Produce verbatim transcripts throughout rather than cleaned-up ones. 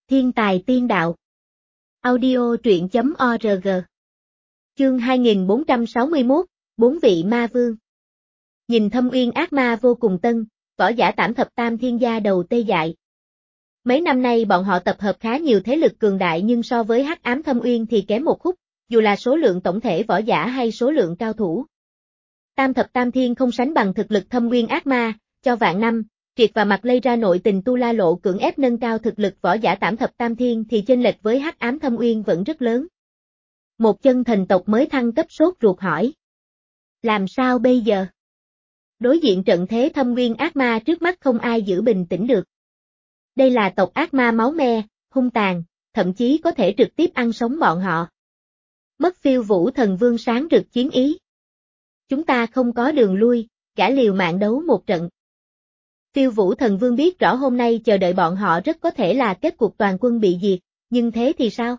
Thiên tài tiên đạo. Audio truyện chấm org. Chương hai nghìn bốn trăm sáu mươi mốt, Bốn vị ma vương. Nhìn Thâm Uyên ác ma vô cùng tân, võ giả Tảm Thập Tam Thiên gia đầu tê dại. Mấy năm nay bọn họ tập hợp khá nhiều thế lực cường đại nhưng so với Hắc Ám Thâm Uyên thì kém một khúc, dù là số lượng tổng thể võ giả hay số lượng cao thủ. Tam Thập Tam Thiên không sánh bằng thực lực Thâm Uyên ác ma, cho vạn năm, Triệt và Mặt lây ra nội tình Tu La Lộ cưỡng ép nâng cao thực lực võ giả Tảm Thập Tam Thiên thì chênh lệch với Hắc Ám Thâm Uyên vẫn rất lớn. Một chân thần tộc mới thăng cấp sốt ruột hỏi. Làm sao bây giờ? Đối diện trận thế Thâm Uyên ác ma trước mắt không ai giữ bình tĩnh được. Đây là tộc ác ma máu me, hung tàn, thậm chí có thể trực tiếp ăn sống bọn họ. Mất Phiêu Vũ Thần Vương sáng rực chiến ý. Chúng ta không có đường lui, gã liều mạng đấu một trận. Phiêu Vũ Thần Vương biết rõ hôm nay chờ đợi bọn họ rất có thể là kết cục toàn quân bị diệt, nhưng thế thì sao?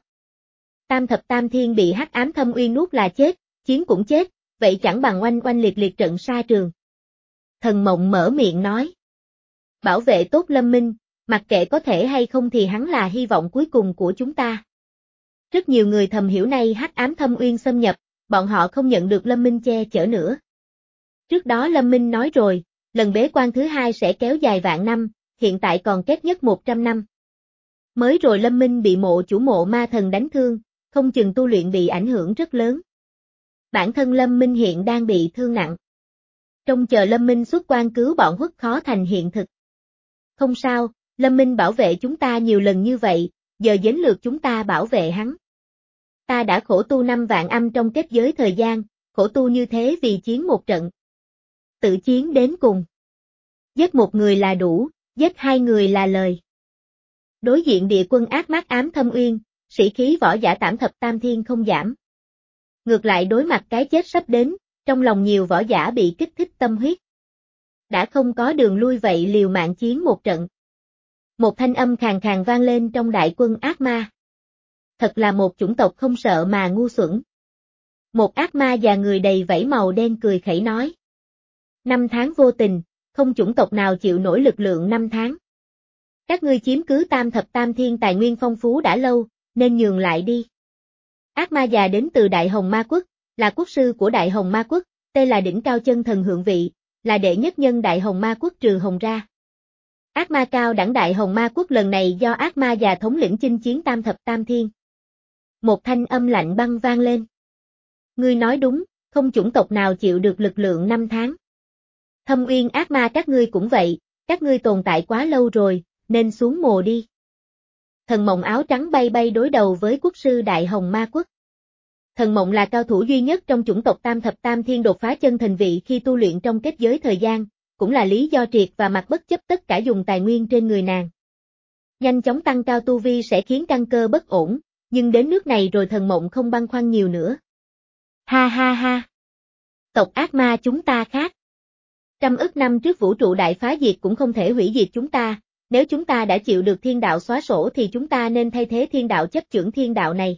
Tam Thập Tam Thiên bị Hắc Ám Thâm Uyên nuốt là chết, chiến cũng chết, vậy chẳng bằng oanh oanh liệt liệt trận sa trường. Thần Mộng mở miệng nói. Bảo vệ tốt Lâm Minh, mặc kệ có thể hay không thì hắn là hy vọng cuối cùng của chúng ta. Rất nhiều người thầm hiểu nay Hắc Ám Thâm Uyên xâm nhập, bọn họ không nhận được Lâm Minh che chở nữa. Trước đó Lâm Minh nói rồi, lần bế quan thứ hai sẽ kéo dài vạn năm, hiện tại còn kết nhất một trăm năm. Mới rồi Lâm Minh bị mộ chủ mộ ma thần đánh thương, không chừng tu luyện bị ảnh hưởng rất lớn. Bản thân Lâm Minh hiện đang bị thương nặng. Trông chờ Lâm Minh xuất quan cứu bọn Huất khó thành hiện thực. Không sao, Lâm Minh bảo vệ chúng ta nhiều lần như vậy, giờ đến lượt chúng ta bảo vệ hắn. Ta đã khổ tu năm vạn âm trong kết giới thời gian, khổ tu như thế vì chiến một trận. Tự chiến đến cùng. Giết một người là đủ, giết hai người là lời. Đối diện địa quân ác mác ám Thâm Uyên, sĩ khí võ giả Tảm Thập Tam Thiên không giảm. Ngược lại đối mặt cái chết sắp đến, trong lòng nhiều võ giả bị kích thích tâm huyết. Đã không có đường lui vậy liều mạng chiến một trận. Một thanh âm khàn khàn vang lên trong đại quân ác ma. Thật là một chủng tộc không sợ mà ngu xuẩn. Một ác ma già người đầy vảy màu đen cười khẩy nói. Năm tháng vô tình, không chủng tộc nào chịu nổi lực lượng năm tháng. Các ngươi chiếm cứ Tam Thập Tam Thiên tài nguyên phong phú đã lâu, nên nhường lại đi. Ác ma già đến từ Đại Hồng Ma Quốc, là quốc sư của Đại Hồng Ma Quốc, tên là đỉnh cao chân thần hượng vị, là đệ nhất nhân Đại Hồng Ma Quốc trừ Hồng ra. Ác ma cao đẳng Đại Hồng Ma Quốc lần này do ác ma già thống lĩnh chinh chiến Tam Thập Tam Thiên. Một thanh âm lạnh băng vang lên. Ngươi nói đúng, không chủng tộc nào chịu được lực lượng năm tháng. Thâm Uyên ác ma các ngươi cũng vậy, các ngươi tồn tại quá lâu rồi, nên xuống mồ đi. Thần Mộng áo trắng bay bay đối đầu với quốc sư Đại Hồng Ma Quốc. Thần Mộng là cao thủ duy nhất trong chủng tộc Tam Thập Tam Thiên đột phá chân thành vị khi tu luyện trong kết giới thời gian, cũng là lý do Triệt và Mặt bất chấp tất cả dùng tài nguyên trên người nàng. Nhanh chóng tăng cao tu vi sẽ khiến căn cơ bất ổn, nhưng đến nước này rồi Thần Mộng không băn khoăn nhiều nữa. Ha ha ha! Tộc ác ma chúng ta khác. Trăm ức năm trước vũ trụ đại phá diệt cũng không thể hủy diệt chúng ta, nếu chúng ta đã chịu được thiên đạo xóa sổ thì chúng ta nên thay thế thiên đạo chấp chưởng thiên đạo này.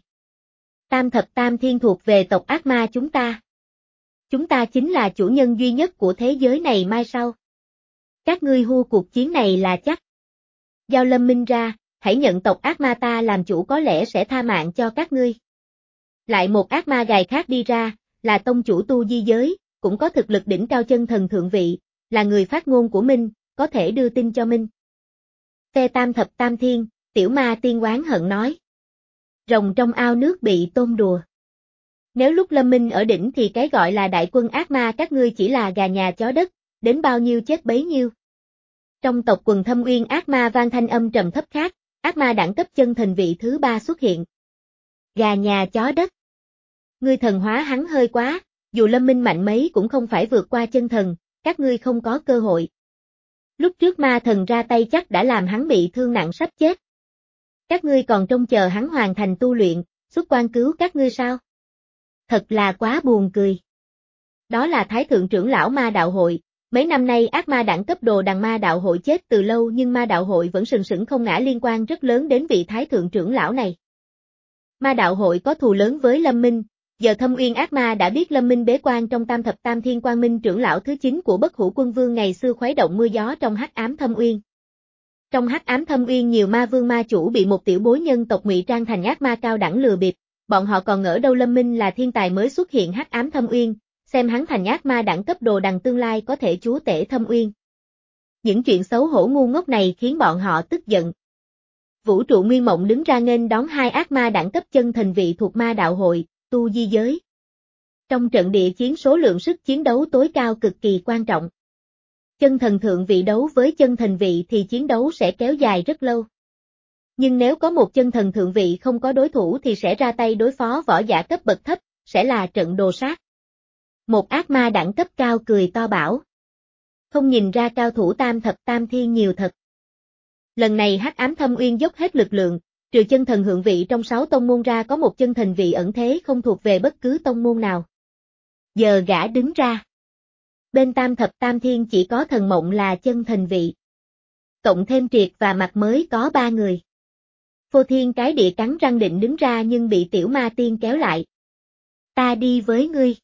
Tam Thập Tam Thiên thuộc về tộc ác ma chúng ta. Chúng ta chính là chủ nhân duy nhất của thế giới này mai sau. Các ngươi hua cuộc chiến này là chắc. Giao Lâm Minh ra, hãy nhận tộc ác ma ta làm chủ có lẽ sẽ tha mạng cho các ngươi. Lại một ác ma gài khác đi ra, là tông chủ tu di giới, cũng có thực lực đỉnh cao chân thần thượng vị, là người phát ngôn của Minh, có thể đưa tin cho Minh. Phe Tam Thập Tam Thiên, tiểu ma tiên oán hận nói. Rồng trong ao nước bị tôm đùa. Nếu lúc Lâm Minh ở đỉnh thì cái gọi là đại quân ác ma các ngươi chỉ là gà nhà chó đất, đến bao nhiêu chết bấy nhiêu. Trong tộc quần Thâm Uyên ác ma vang thanh âm trầm thấp khác, ác ma đẳng cấp chân thần vị thứ ba xuất hiện. Gà nhà chó đất. Ngươi thần hóa hắn hơi quá, dù Lâm Minh mạnh mấy cũng không phải vượt qua chân thần, các ngươi không có cơ hội. Lúc trước ma thần ra tay chắc đã làm hắn bị thương nặng sắp chết. Các ngươi còn trông chờ hắn hoàn thành tu luyện, xuất quan cứu các ngươi sao? Thật là quá buồn cười. Đó là Thái Thượng trưởng lão ma đạo hội, mấy năm nay ác ma đẳng cấp đồ đằng ma đạo hội chết từ lâu nhưng ma đạo hội vẫn sừng sững không ngã liên quan rất lớn đến vị Thái Thượng trưởng lão này. Ma đạo hội có thù lớn với Lâm Minh, giờ Thâm Uyên ác ma đã biết Lâm Minh bế quan trong Tam Thập Tam Thiên Quang Minh trưởng lão thứ chín của Bất Hủ Quân Vương ngày xưa khuấy động mưa gió trong Hắc Ám Thâm Uyên. Trong Hắc Ám Thâm Uyên nhiều ma vương ma chủ bị một tiểu bối nhân tộc ngụy trang thành ác ma cao đẳng lừa bịp, bọn họ còn ngỡ đâu Lâm Minh là thiên tài mới xuất hiện Hắc Ám Thâm Uyên, xem hắn thành ác ma đẳng cấp đồ đằng tương lai có thể chúa tể Thâm Uyên. Những chuyện xấu hổ ngu ngốc này khiến bọn họ tức giận. Vũ trụ Nguyên Mộng đứng ra nghênh đón hai ác ma đẳng cấp chân thần vị thuộc ma đạo hội, tu di giới. Trong trận địa chiến số lượng sức chiến đấu tối cao cực kỳ quan trọng. Chân thần thượng vị đấu với chân thần vị thì chiến đấu sẽ kéo dài rất lâu. Nhưng nếu có một chân thần thượng vị không có đối thủ thì sẽ ra tay đối phó võ giả cấp bậc thấp, sẽ là trận đồ sát. Một ác ma đẳng cấp cao cười to bảo. Không nhìn ra cao thủ tam thập tam thiên nhiều thật. Lần này Hắc Ám Thâm Uyên dốc hết lực lượng, trừ chân thần thượng vị trong sáu tông môn ra có một chân thần vị ẩn thế không thuộc về bất cứ tông môn nào. Giờ gã đứng ra. Bên tam thập tam thiên chỉ có thần mộng là chân thần vị. Cộng thêm Triệt và Mặt mới có ba người. Phô Thiên cái địa cắn răng định đứng ra nhưng bị tiểu ma tiên kéo lại. Ta đi với ngươi.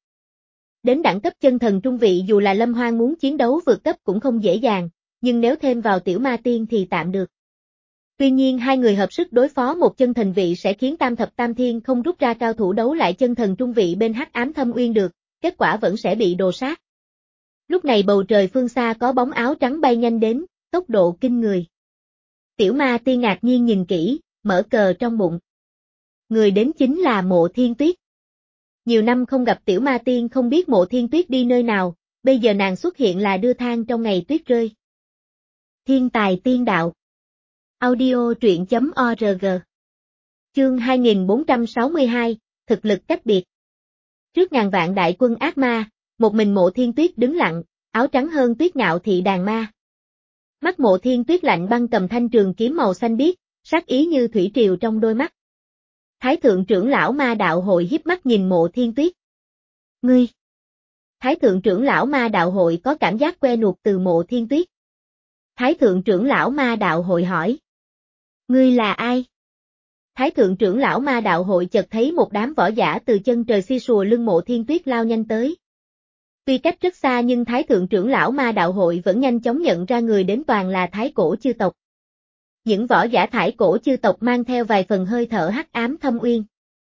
Đến đẳng cấp chân thần trung vị dù là Lâm Hoang muốn chiến đấu vượt cấp cũng không dễ dàng, nhưng nếu thêm vào tiểu ma tiên thì tạm được. Tuy nhiên hai người hợp sức đối phó một chân thần vị sẽ khiến tam thập tam thiên không rút ra cao thủ đấu lại chân thần trung vị bên Hắc Ám Thâm Uyên được, kết quả vẫn sẽ bị đồ sát. Lúc này bầu trời phương xa có bóng áo trắng bay nhanh đến, tốc độ kinh người. Tiểu ma tiên ngạc nhiên nhìn kỹ, mở cờ trong bụng. Người đến chính là Mộ Thiên Tuyết. Nhiều năm không gặp tiểu ma tiên không biết Mộ Thiên Tuyết đi nơi nào, bây giờ nàng xuất hiện là đưa than trong ngày tuyết rơi. Thiên tài tiên đạo. Audio truyện chấm org. Chương hai nghìn bốn trăm sáu mươi hai, thực lực cách biệt. Trước ngàn vạn đại quân ác ma, một mình Mộ Thiên Tuyết đứng lặng, áo trắng hơn Tuyết Ngạo thị đàn ma. Mắt Mộ Thiên Tuyết lạnh băng cầm thanh trường kiếm màu xanh biếc, sát ý như thủy triều trong đôi mắt. Thái thượng trưởng lão ma đạo hội hiếp mắt nhìn Mộ Thiên Tuyết. Ngươi! Thái thượng trưởng lão ma đạo hội có cảm giác quen thuộc từ Mộ Thiên Tuyết. Thái thượng trưởng lão ma đạo hội hỏi. Ngươi là ai? Thái thượng trưởng lão ma đạo hội chợt thấy một đám võ giả từ chân trời xi xùa lưng Mộ Thiên Tuyết lao nhanh tới. Tuy cách rất xa nhưng Thái thượng trưởng lão ma đạo hội vẫn nhanh chóng nhận ra người đến toàn là Thái cổ chư tộc. Những võ giả Thái cổ chư tộc mang theo vài phần hơi thở Hắc Ám Thâm Uyên.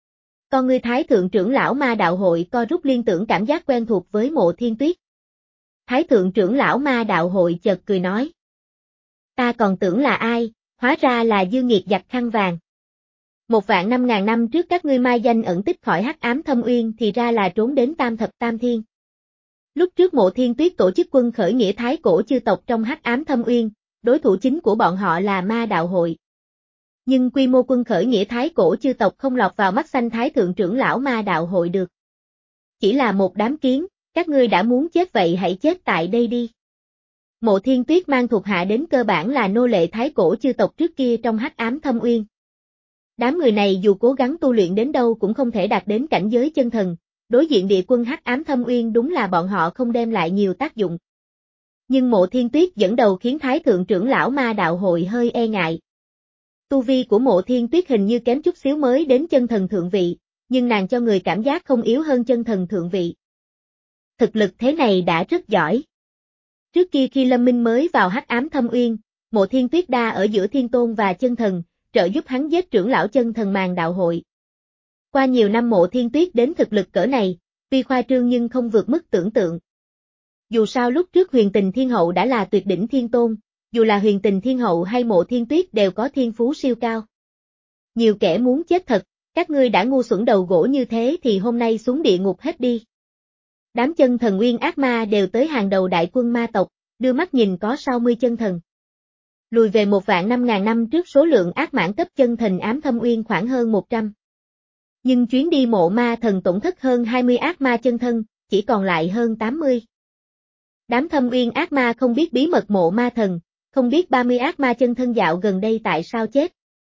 Con ngươi Thái thượng trưởng lão ma đạo hội co rút liên tưởng cảm giác quen thuộc với Mộ Thiên Tuyết. Thái thượng trưởng lão ma đạo hội chợt cười nói. Ta còn tưởng là ai, hóa ra là Dương Nghiệt giặt khăn vàng. Một vạn năm ngàn năm trước các ngươi mai danh ẩn tích khỏi Hắc Ám Thâm Uyên thì ra là trốn đến tam thập tam thiên. Lúc trước Mộ Thiên Tuyết tổ chức quân khởi nghĩa Thái cổ chư tộc trong Hắc Ám Thâm Uyên, đối thủ chính của bọn họ là ma đạo hội. Nhưng quy mô quân khởi nghĩa Thái cổ chư tộc không lọt vào mắt xanh Thái thượng trưởng lão ma đạo hội được. Chỉ là một đám kiến, các ngươi đã muốn chết vậy hãy chết tại đây đi. Mộ Thiên Tuyết mang thuộc hạ đến cơ bản là nô lệ Thái cổ chư tộc trước kia trong Hắc Ám Thâm Uyên. Đám người này dù cố gắng tu luyện đến đâu cũng không thể đạt đến cảnh giới chân thần, đối diện địa quân Hắc Ám Thâm Uyên đúng là bọn họ không đem lại nhiều tác dụng. Nhưng Mộ Thiên Tuyết dẫn đầu khiến Thái thượng trưởng lão ma đạo hội hơi e ngại. Tu vi của Mộ Thiên Tuyết hình như kém chút xíu mới đến chân thần thượng vị, nhưng nàng cho người cảm giác không yếu hơn chân thần thượng vị. Thực lực thế này đã rất giỏi. Trước kia khi Lâm Minh mới vào Hắc Ám Thâm Uyên, Mộ Thiên Tuyết đa ở giữa thiên tôn và chân thần, trợ giúp hắn giết trưởng lão chân thần màn đạo hội. Qua nhiều năm Mộ Thiên Tuyết đến thực lực cỡ này, tuy khoa trương nhưng không vượt mức tưởng tượng. Dù sao lúc trước Huyền Tình Thiên Hậu đã là tuyệt đỉnh thiên tôn, dù là Huyền Tình Thiên Hậu hay Mộ Thiên Tuyết đều có thiên phú siêu cao. Nhiều kẻ muốn chết thật, các ngươi đã ngu xuẩn đầu gỗ như thế thì hôm nay xuống địa ngục hết đi. Đám chân thần nguyên ác ma đều tới hàng đầu đại quân ma tộc, đưa mắt nhìn có sáu mươi chân thần. Lùi về một vạn năm ngàn năm trước số lượng ác mãn cấp chân thần ám thâm uyên khoảng hơn một trăm. Nhưng chuyến đi mộ ma thần tổn thất hơn hai mươi ác ma chân thân, chỉ còn lại hơn tám mươi. Đám thâm uyên ác ma không biết bí mật mộ ma thần, không biết ba mươi ác ma chân thân dạo gần đây tại sao chết.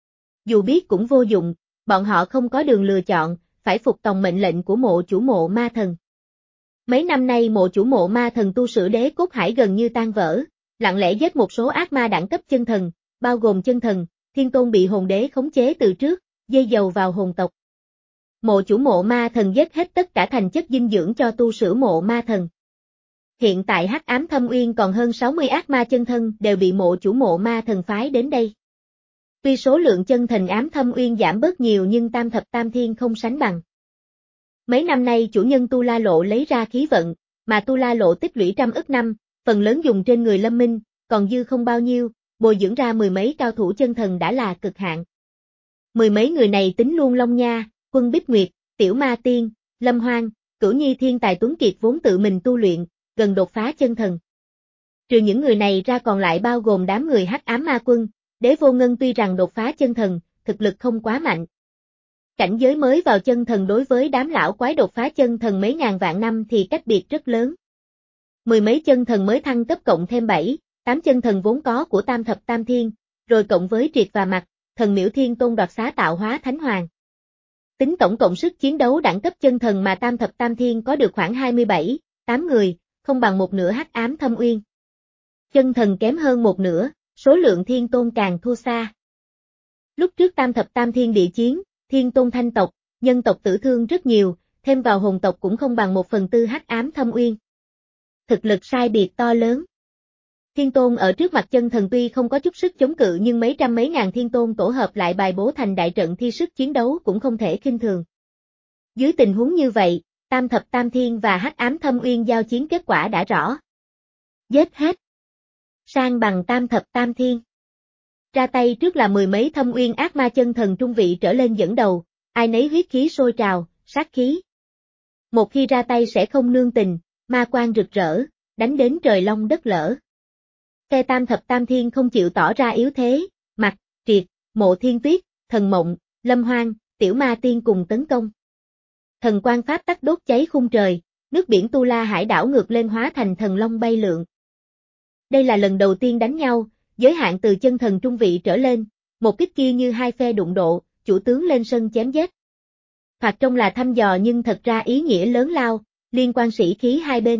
Dù biết cũng vô dụng, bọn họ không có đường lựa chọn, phải phục tòng mệnh lệnh của mộ chủ mộ ma thần. Mấy năm nay mộ chủ mộ ma thần tu sửa đế cốt hải gần như tan vỡ, lặng lẽ giết một số ác ma đẳng cấp chân thần, bao gồm chân thần, thiên tôn bị hồn đế khống chế từ trước, dây dầu vào hồn tộc. Mộ chủ mộ ma thần giết hết tất cả thành chất dinh dưỡng cho tu sửa mộ ma thần. Hiện tại Hắc Ám Thâm Uyên còn hơn sáu mươi ác ma chân thân đều bị mộ chủ mộ ma thần phái đến đây. Tuy số lượng chân thần ám thâm uyên giảm bớt nhiều nhưng tam thập tam thiên không sánh bằng. Mấy năm nay chủ nhân Tu La Lộ lấy ra khí vận, mà Tu La Lộ tích lũy trăm ức năm, phần lớn dùng trên người Lâm Minh, còn dư không bao nhiêu, bồi dưỡng ra mười mấy cao thủ chân thần đã là cực hạn. Mười mấy người này tính luôn Long Nha, Quân Bích Nguyệt, Tiểu Ma Tiên, Lâm Hoang, Cửu Nhi thiên tài tuấn kiệt vốn tự mình tu luyện, gần đột phá chân thần. Trừ những người này ra còn lại bao gồm đám người Hắc Ám Ma Quân, Đế Vô Ngân tuy rằng đột phá chân thần, thực lực không quá mạnh. Cảnh giới mới vào chân thần đối với đám lão quái đột phá chân thần mấy ngàn vạn năm thì cách biệt rất lớn. Mười mấy chân thần mới thăng cấp cộng thêm bảy, tám chân thần vốn có của tam thập tam thiên, rồi cộng với triệt và mặt, thần miễu thiên tôn đoạt xá tạo hóa thánh hoàng. Tính tổng cộng sức chiến đấu đẳng cấp chân thần mà tam thập tam thiên có được khoảng hai mươi bảy, tám người, không bằng một nửa Hắc Ám Thâm Uyên. Chân thần kém hơn một nửa, số lượng thiên tôn càng thua xa. Lúc trước tam thập tam thiên địa chiến, thiên tôn thanh tộc, nhân tộc tử thương rất nhiều, thêm vào hồn tộc cũng không bằng một phần tư Hắc Ám Thâm Uyên. Thực lực sai biệt to lớn. Thiên tôn ở trước mặt chân thần tuy không có chút sức chống cự nhưng mấy trăm mấy ngàn thiên tôn tổ hợp lại bài bố thành đại trận thi sức chiến đấu cũng không thể khinh thường. Dưới tình huống như vậy, tam thập tam thiên và Hắc Ám Thâm Uyên giao chiến kết quả đã rõ. Giết hết. Sang bằng tam thập tam thiên. Ra tay trước là mười mấy thâm uyên ác ma chân thần trung vị trở lên dẫn đầu, ai nấy huyết khí sôi trào, sát khí. Một khi ra tay sẽ không nương tình, ma quang rực rỡ, đánh đến trời long đất lở. Phe tam thập tam thiên không chịu tỏ ra yếu thế, Mặc, Triệt, Mộ Thiên Tuyết, Thần Mộng, Lâm Hoang, Tiểu Ma Tiên cùng tấn công. Thần quang pháp tắc đốt cháy khung trời, nước biển Tu La Hải đảo ngược lên hóa thành thần long bay lượn. Đây là lần đầu tiên đánh nhau, giới hạn từ chân thần trung vị trở lên, một kích kia như hai phe đụng độ, chủ tướng lên sân chém giết. Hoặc trông là thăm dò nhưng thật ra ý nghĩa lớn lao, liên quan sĩ khí hai bên.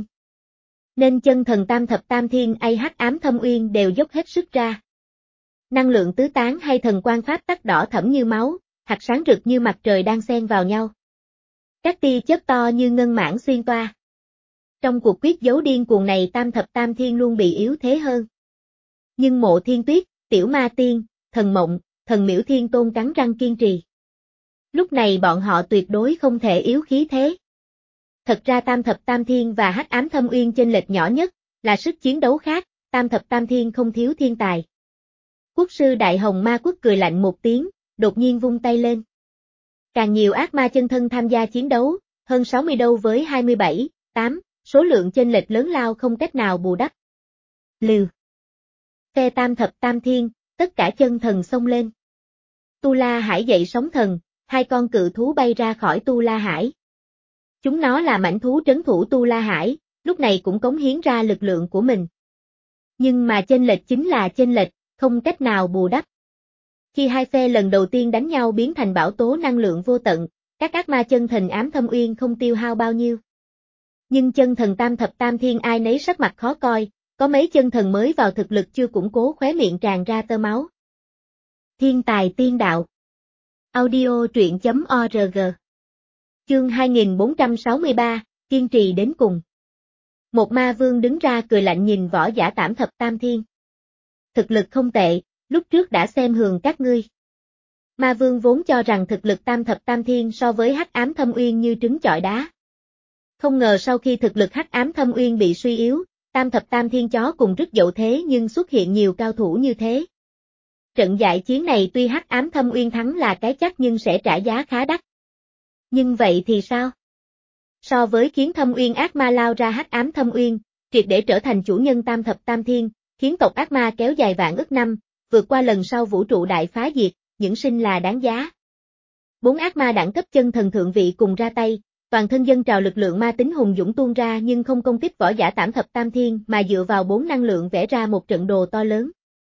Nên chân thần tam thập tam thiên hay Hắc Ám Thâm Uyên đều dốc hết sức ra. Năng lượng tứ tán hay thần quang pháp tắc đỏ thẫm như máu, hạt sáng rực như mặt trời đang xen vào nhau. Các tia chớp to như ngân mãng xuyên toa. Trong cuộc quyết đấu điên cuồng này tam thập tam thiên luôn bị yếu thế hơn. Nhưng Mộ Thiên Tuyết, Tiểu Ma Tiên, Thần Mộng, Thần Miễu Thiên Tôn cắn răng kiên trì. Lúc này bọn họ tuyệt đối không thể yếu khí thế. Thật ra tam thập tam thiên và Hắc Ám Thâm Uyên chênh lệch nhỏ nhất, là sức chiến đấu khác, tam thập tam thiên không thiếu thiên tài. Quốc sư Đại Hồng Ma Quốc cười lạnh một tiếng, đột nhiên vung tay lên. Càng nhiều ác ma chân thân tham gia chiến đấu, hơn sáu mươi đấu với hai mươi bảy, tám, số lượng chênh lệch lớn lao không cách nào bù đắp. Liều. Phe tam thập tam thiên, tất cả chân thần xông lên. Tu La Hải dậy sóng thần, hai con cự thú bay ra khỏi Tu La Hải. Chúng nó là mãnh thú trấn thủ Tu La Hải, lúc này cũng cống hiến ra lực lượng của mình. Nhưng mà chênh lệch chính là chênh lệch, không cách nào bù đắp. Khi hai phe lần đầu tiên đánh nhau biến thành bão tố năng lượng vô tận, các ác ma chân thần ám thâm uyên không tiêu hao bao nhiêu. Nhưng chân thần tam thập tam thiên ai nấy sắc mặt khó coi, có mấy chân thần mới vào thực lực chưa củng cố khóe miệng tràn ra tơ máu. Thiên tài tiên đạo. Audio truyện chấm org. Chương hai nghìn bốn trăm sáu mươi ba, kiên trì đến cùng. Một ma vương đứng ra cười lạnh nhìn võ giả tam thập tam thiên. Thực lực không tệ, lúc trước đã xem thường các ngươi. Ma vương vốn cho rằng thực lực tam thập tam thiên so với Hắc Ám Thâm Uyên như trứng chọi đá. Không ngờ sau khi thực lực Hắc Ám Thâm Uyên bị suy yếu, tam thập tam thiên chó cùng rất dậu thế nhưng xuất hiện nhiều cao thủ như thế. Trận đại chiến này tuy Hắc Ám Thâm Uyên thắng là cái chắc nhưng sẽ trả giá khá đắt. Nhưng vậy thì sao? So với khiến Thâm Uyên ác ma lao ra Hắc Ám Thâm Uyên, triệt để trở thành chủ nhân tam thập tam thiên, khiến tộc ác ma kéo dài vạn ức năm, vượt qua lần sau vũ trụ đại phá diệt, những sinh là đáng giá. Bốn ác ma đẳng cấp chân thần thượng vị cùng ra tay, toàn thân dân trào lực lượng ma tính hùng dũng tuôn ra nhưng không công kích võ giả tam thập tam thiên mà dựa vào bốn năng lượng vẽ ra một trận đồ to lớn.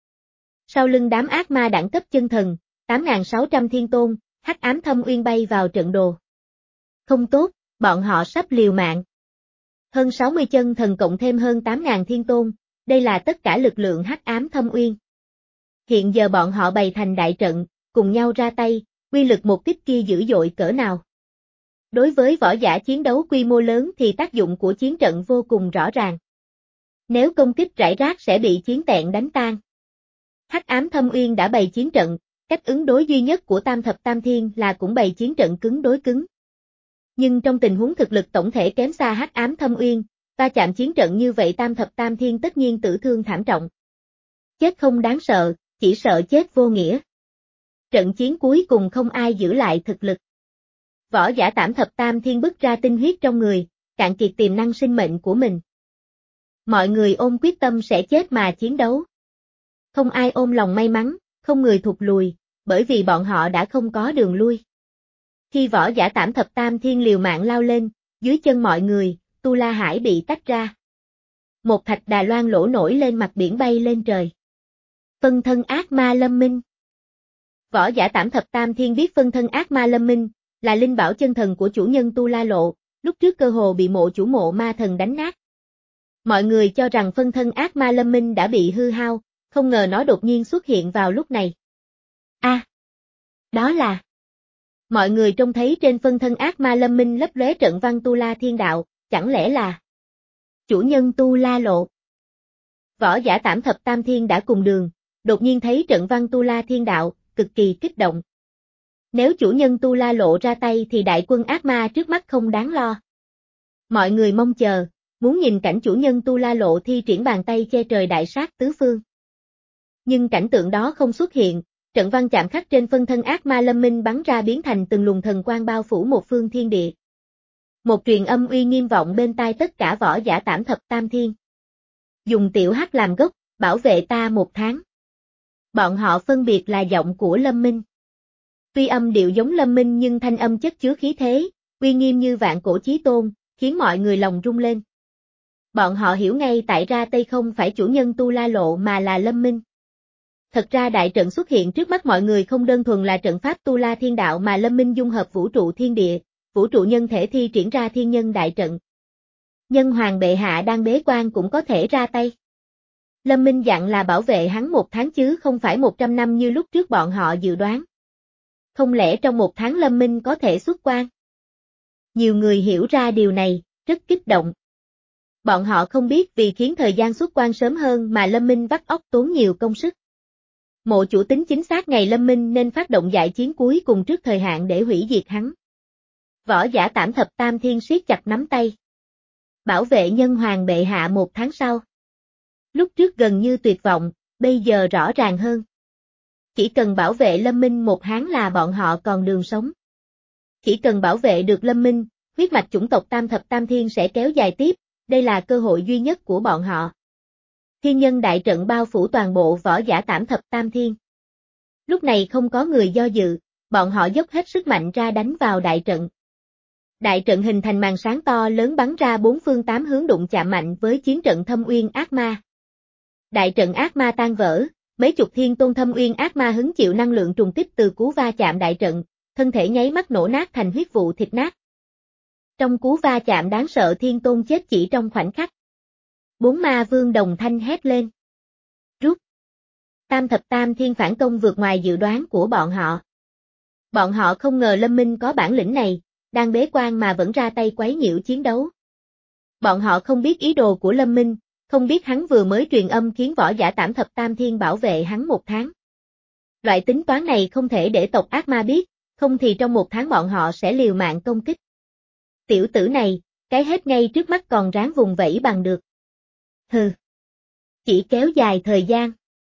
Sau lưng đám ác ma đẳng cấp chân thần, tám nghìn sáu trăm thiên tôn, Hắc Ám Thâm Uyên bay vào trận đồ. Không tốt, bọn họ sắp liều mạng. Hơn sáu mươi chân thần cộng thêm hơn tám nghìn thiên tôn, đây là tất cả lực lượng Hắc Ám Thâm Uyên. Hiện giờ bọn họ bày thành đại trận, cùng nhau ra tay, uy lực một kích kia dữ dội cỡ nào. Đối với võ giả chiến đấu quy mô lớn thì tác dụng của chiến trận vô cùng rõ ràng. Nếu công kích rải rác sẽ bị chiến tẹn đánh tan. Hắc ám thâm uyên đã bày chiến trận, cách ứng đối duy nhất của Tam Thập Tam Thiên là cũng bày chiến trận cứng đối cứng. Nhưng trong tình huống thực lực tổng thể kém xa Hắc ám thâm uyên, va chạm chiến trận như vậy Tam Thập Tam Thiên tất nhiên tử thương thảm trọng. Chết không đáng sợ, chỉ sợ chết vô nghĩa. Trận chiến cuối cùng không ai giữ lại thực lực. Võ giả Tam Thập Tam Thiên bứt ra tinh huyết trong người, cạn kiệt tiềm năng sinh mệnh của mình. Mọi người ôm quyết tâm sẽ chết mà chiến đấu. Không ai ôm lòng may mắn, không người thụt lùi, bởi vì bọn họ đã không có đường lui. Khi võ giả Tam Thập Tam Thiên liều mạng lao lên, dưới chân mọi người, Tu La Hải bị tách ra. Một thạch đà loan lỗ nổi lên mặt biển bay lên trời. Phân thân ác ma lâm minh. Võ giả Tam Thập Tam Thiên biết phân thân ác ma lâm minh, là linh bảo chân thần của chủ nhân Tu La Lộ, lúc trước cơ hồ bị mộ chủ mộ ma thần đánh nát. Mọi người cho rằng phân thân ác ma lâm minh đã bị hư hao, không ngờ nó đột nhiên xuất hiện vào lúc này. A, à, đó là... Mọi người trông thấy trên phân thân ác ma lâm minh lấp lóe trận văn Tu La Thiên Đạo, chẳng lẽ là chủ nhân Tu La Lộ? Võ giả Tam Thập Tam Thiên đã cùng đường, đột nhiên thấy trận văn Tu La Thiên Đạo, cực kỳ kích động. Nếu chủ nhân Tu La Lộ ra tay thì đại quân ác ma trước mắt không đáng lo. Mọi người mong chờ, muốn nhìn cảnh chủ nhân Tu La Lộ thi triển bàn tay che trời đại sát tứ phương. Nhưng cảnh tượng đó không xuất hiện, trận văn chạm khắc trên phân thân ác ma lâm minh bắn ra biến thành từng luồng thần quang bao phủ một phương thiên địa. Một truyền âm uy nghiêm vọng bên tai tất cả võ giả Tam Thập Tam Thiên. Dùng tiểu hắc làm gốc, bảo vệ ta một tháng. Bọn họ phân biệt là giọng của Lâm Minh. Tuy âm điệu giống Lâm Minh nhưng thanh âm chất chứa khí thế, uy nghiêm như vạn cổ chí tôn, khiến mọi người lòng rung lên. Bọn họ hiểu ngay tại ra Tây không phải chủ nhân Tu La Lộ mà là Lâm Minh. Thật ra đại trận xuất hiện trước mắt mọi người không đơn thuần là trận pháp Tu La Thiên Đạo mà Lâm Minh dung hợp vũ trụ thiên địa, vũ trụ nhân thể thi triển ra thiên nhân đại trận. Nhân hoàng bệ hạ đang bế quan cũng có thể ra tay. Lâm Minh dặn là bảo vệ hắn một tháng chứ không phải một trăm năm như lúc trước bọn họ dự đoán. Không lẽ trong một tháng Lâm Minh có thể xuất quan? Nhiều người hiểu ra điều này, rất kích động. Bọn họ không biết vì khiến thời gian xuất quan sớm hơn mà Lâm Minh vắt óc tốn nhiều công sức. Mộ chủ tính chính xác ngày Lâm Minh nên phát động đại chiến cuối cùng trước thời hạn để hủy diệt hắn. Võ giả Tam Thập Tam Thiên siết chặt nắm tay. Bảo vệ nhân hoàng bệ hạ một tháng sau. Lúc trước gần như tuyệt vọng, bây giờ rõ ràng hơn. Chỉ cần bảo vệ Lâm Minh một tháng là bọn họ còn đường sống. Chỉ cần bảo vệ được Lâm Minh, huyết mạch chủng tộc Tam Thập Tam Thiên sẽ kéo dài tiếp, đây là cơ hội duy nhất của bọn họ. Thiên nhân đại trận bao phủ toàn bộ võ giả Tam Thập Tam Thiên. Lúc này không có người do dự, bọn họ dốc hết sức mạnh ra đánh vào đại trận. Đại trận hình thành màn sáng to lớn bắn ra bốn phương tám hướng đụng chạm mạnh với chiến trận Thâm Uyên Ác Ma. Đại trận ác ma tan vỡ, mấy chục thiên tôn Thâm Uyên Ác Ma hứng chịu năng lượng trùng kích từ cú va chạm đại trận, thân thể nháy mắt nổ nát thành huyết vụ thịt nát. Trong cú va chạm đáng sợ thiên tôn chết chỉ trong khoảnh khắc. Bốn ma vương đồng thanh hét lên. Rút. Tam Thập Tam Thiên phản công vượt ngoài dự đoán của bọn họ. Bọn họ không ngờ Lâm Minh có bản lĩnh này, đang bế quan mà vẫn ra tay quấy nhiễu chiến đấu. Bọn họ không biết ý đồ của Lâm Minh, không biết hắn vừa mới truyền âm khiến võ giả Tam Thập Tam Thiên bảo vệ hắn một tháng. Loại tính toán này không thể để tộc ác ma biết, không thì trong một tháng bọn họ sẽ liều mạng công kích. Tiểu tử này, cái hết ngay trước mắt còn ráng vùng vẫy bằng được. Hừ. Chỉ kéo dài thời gian.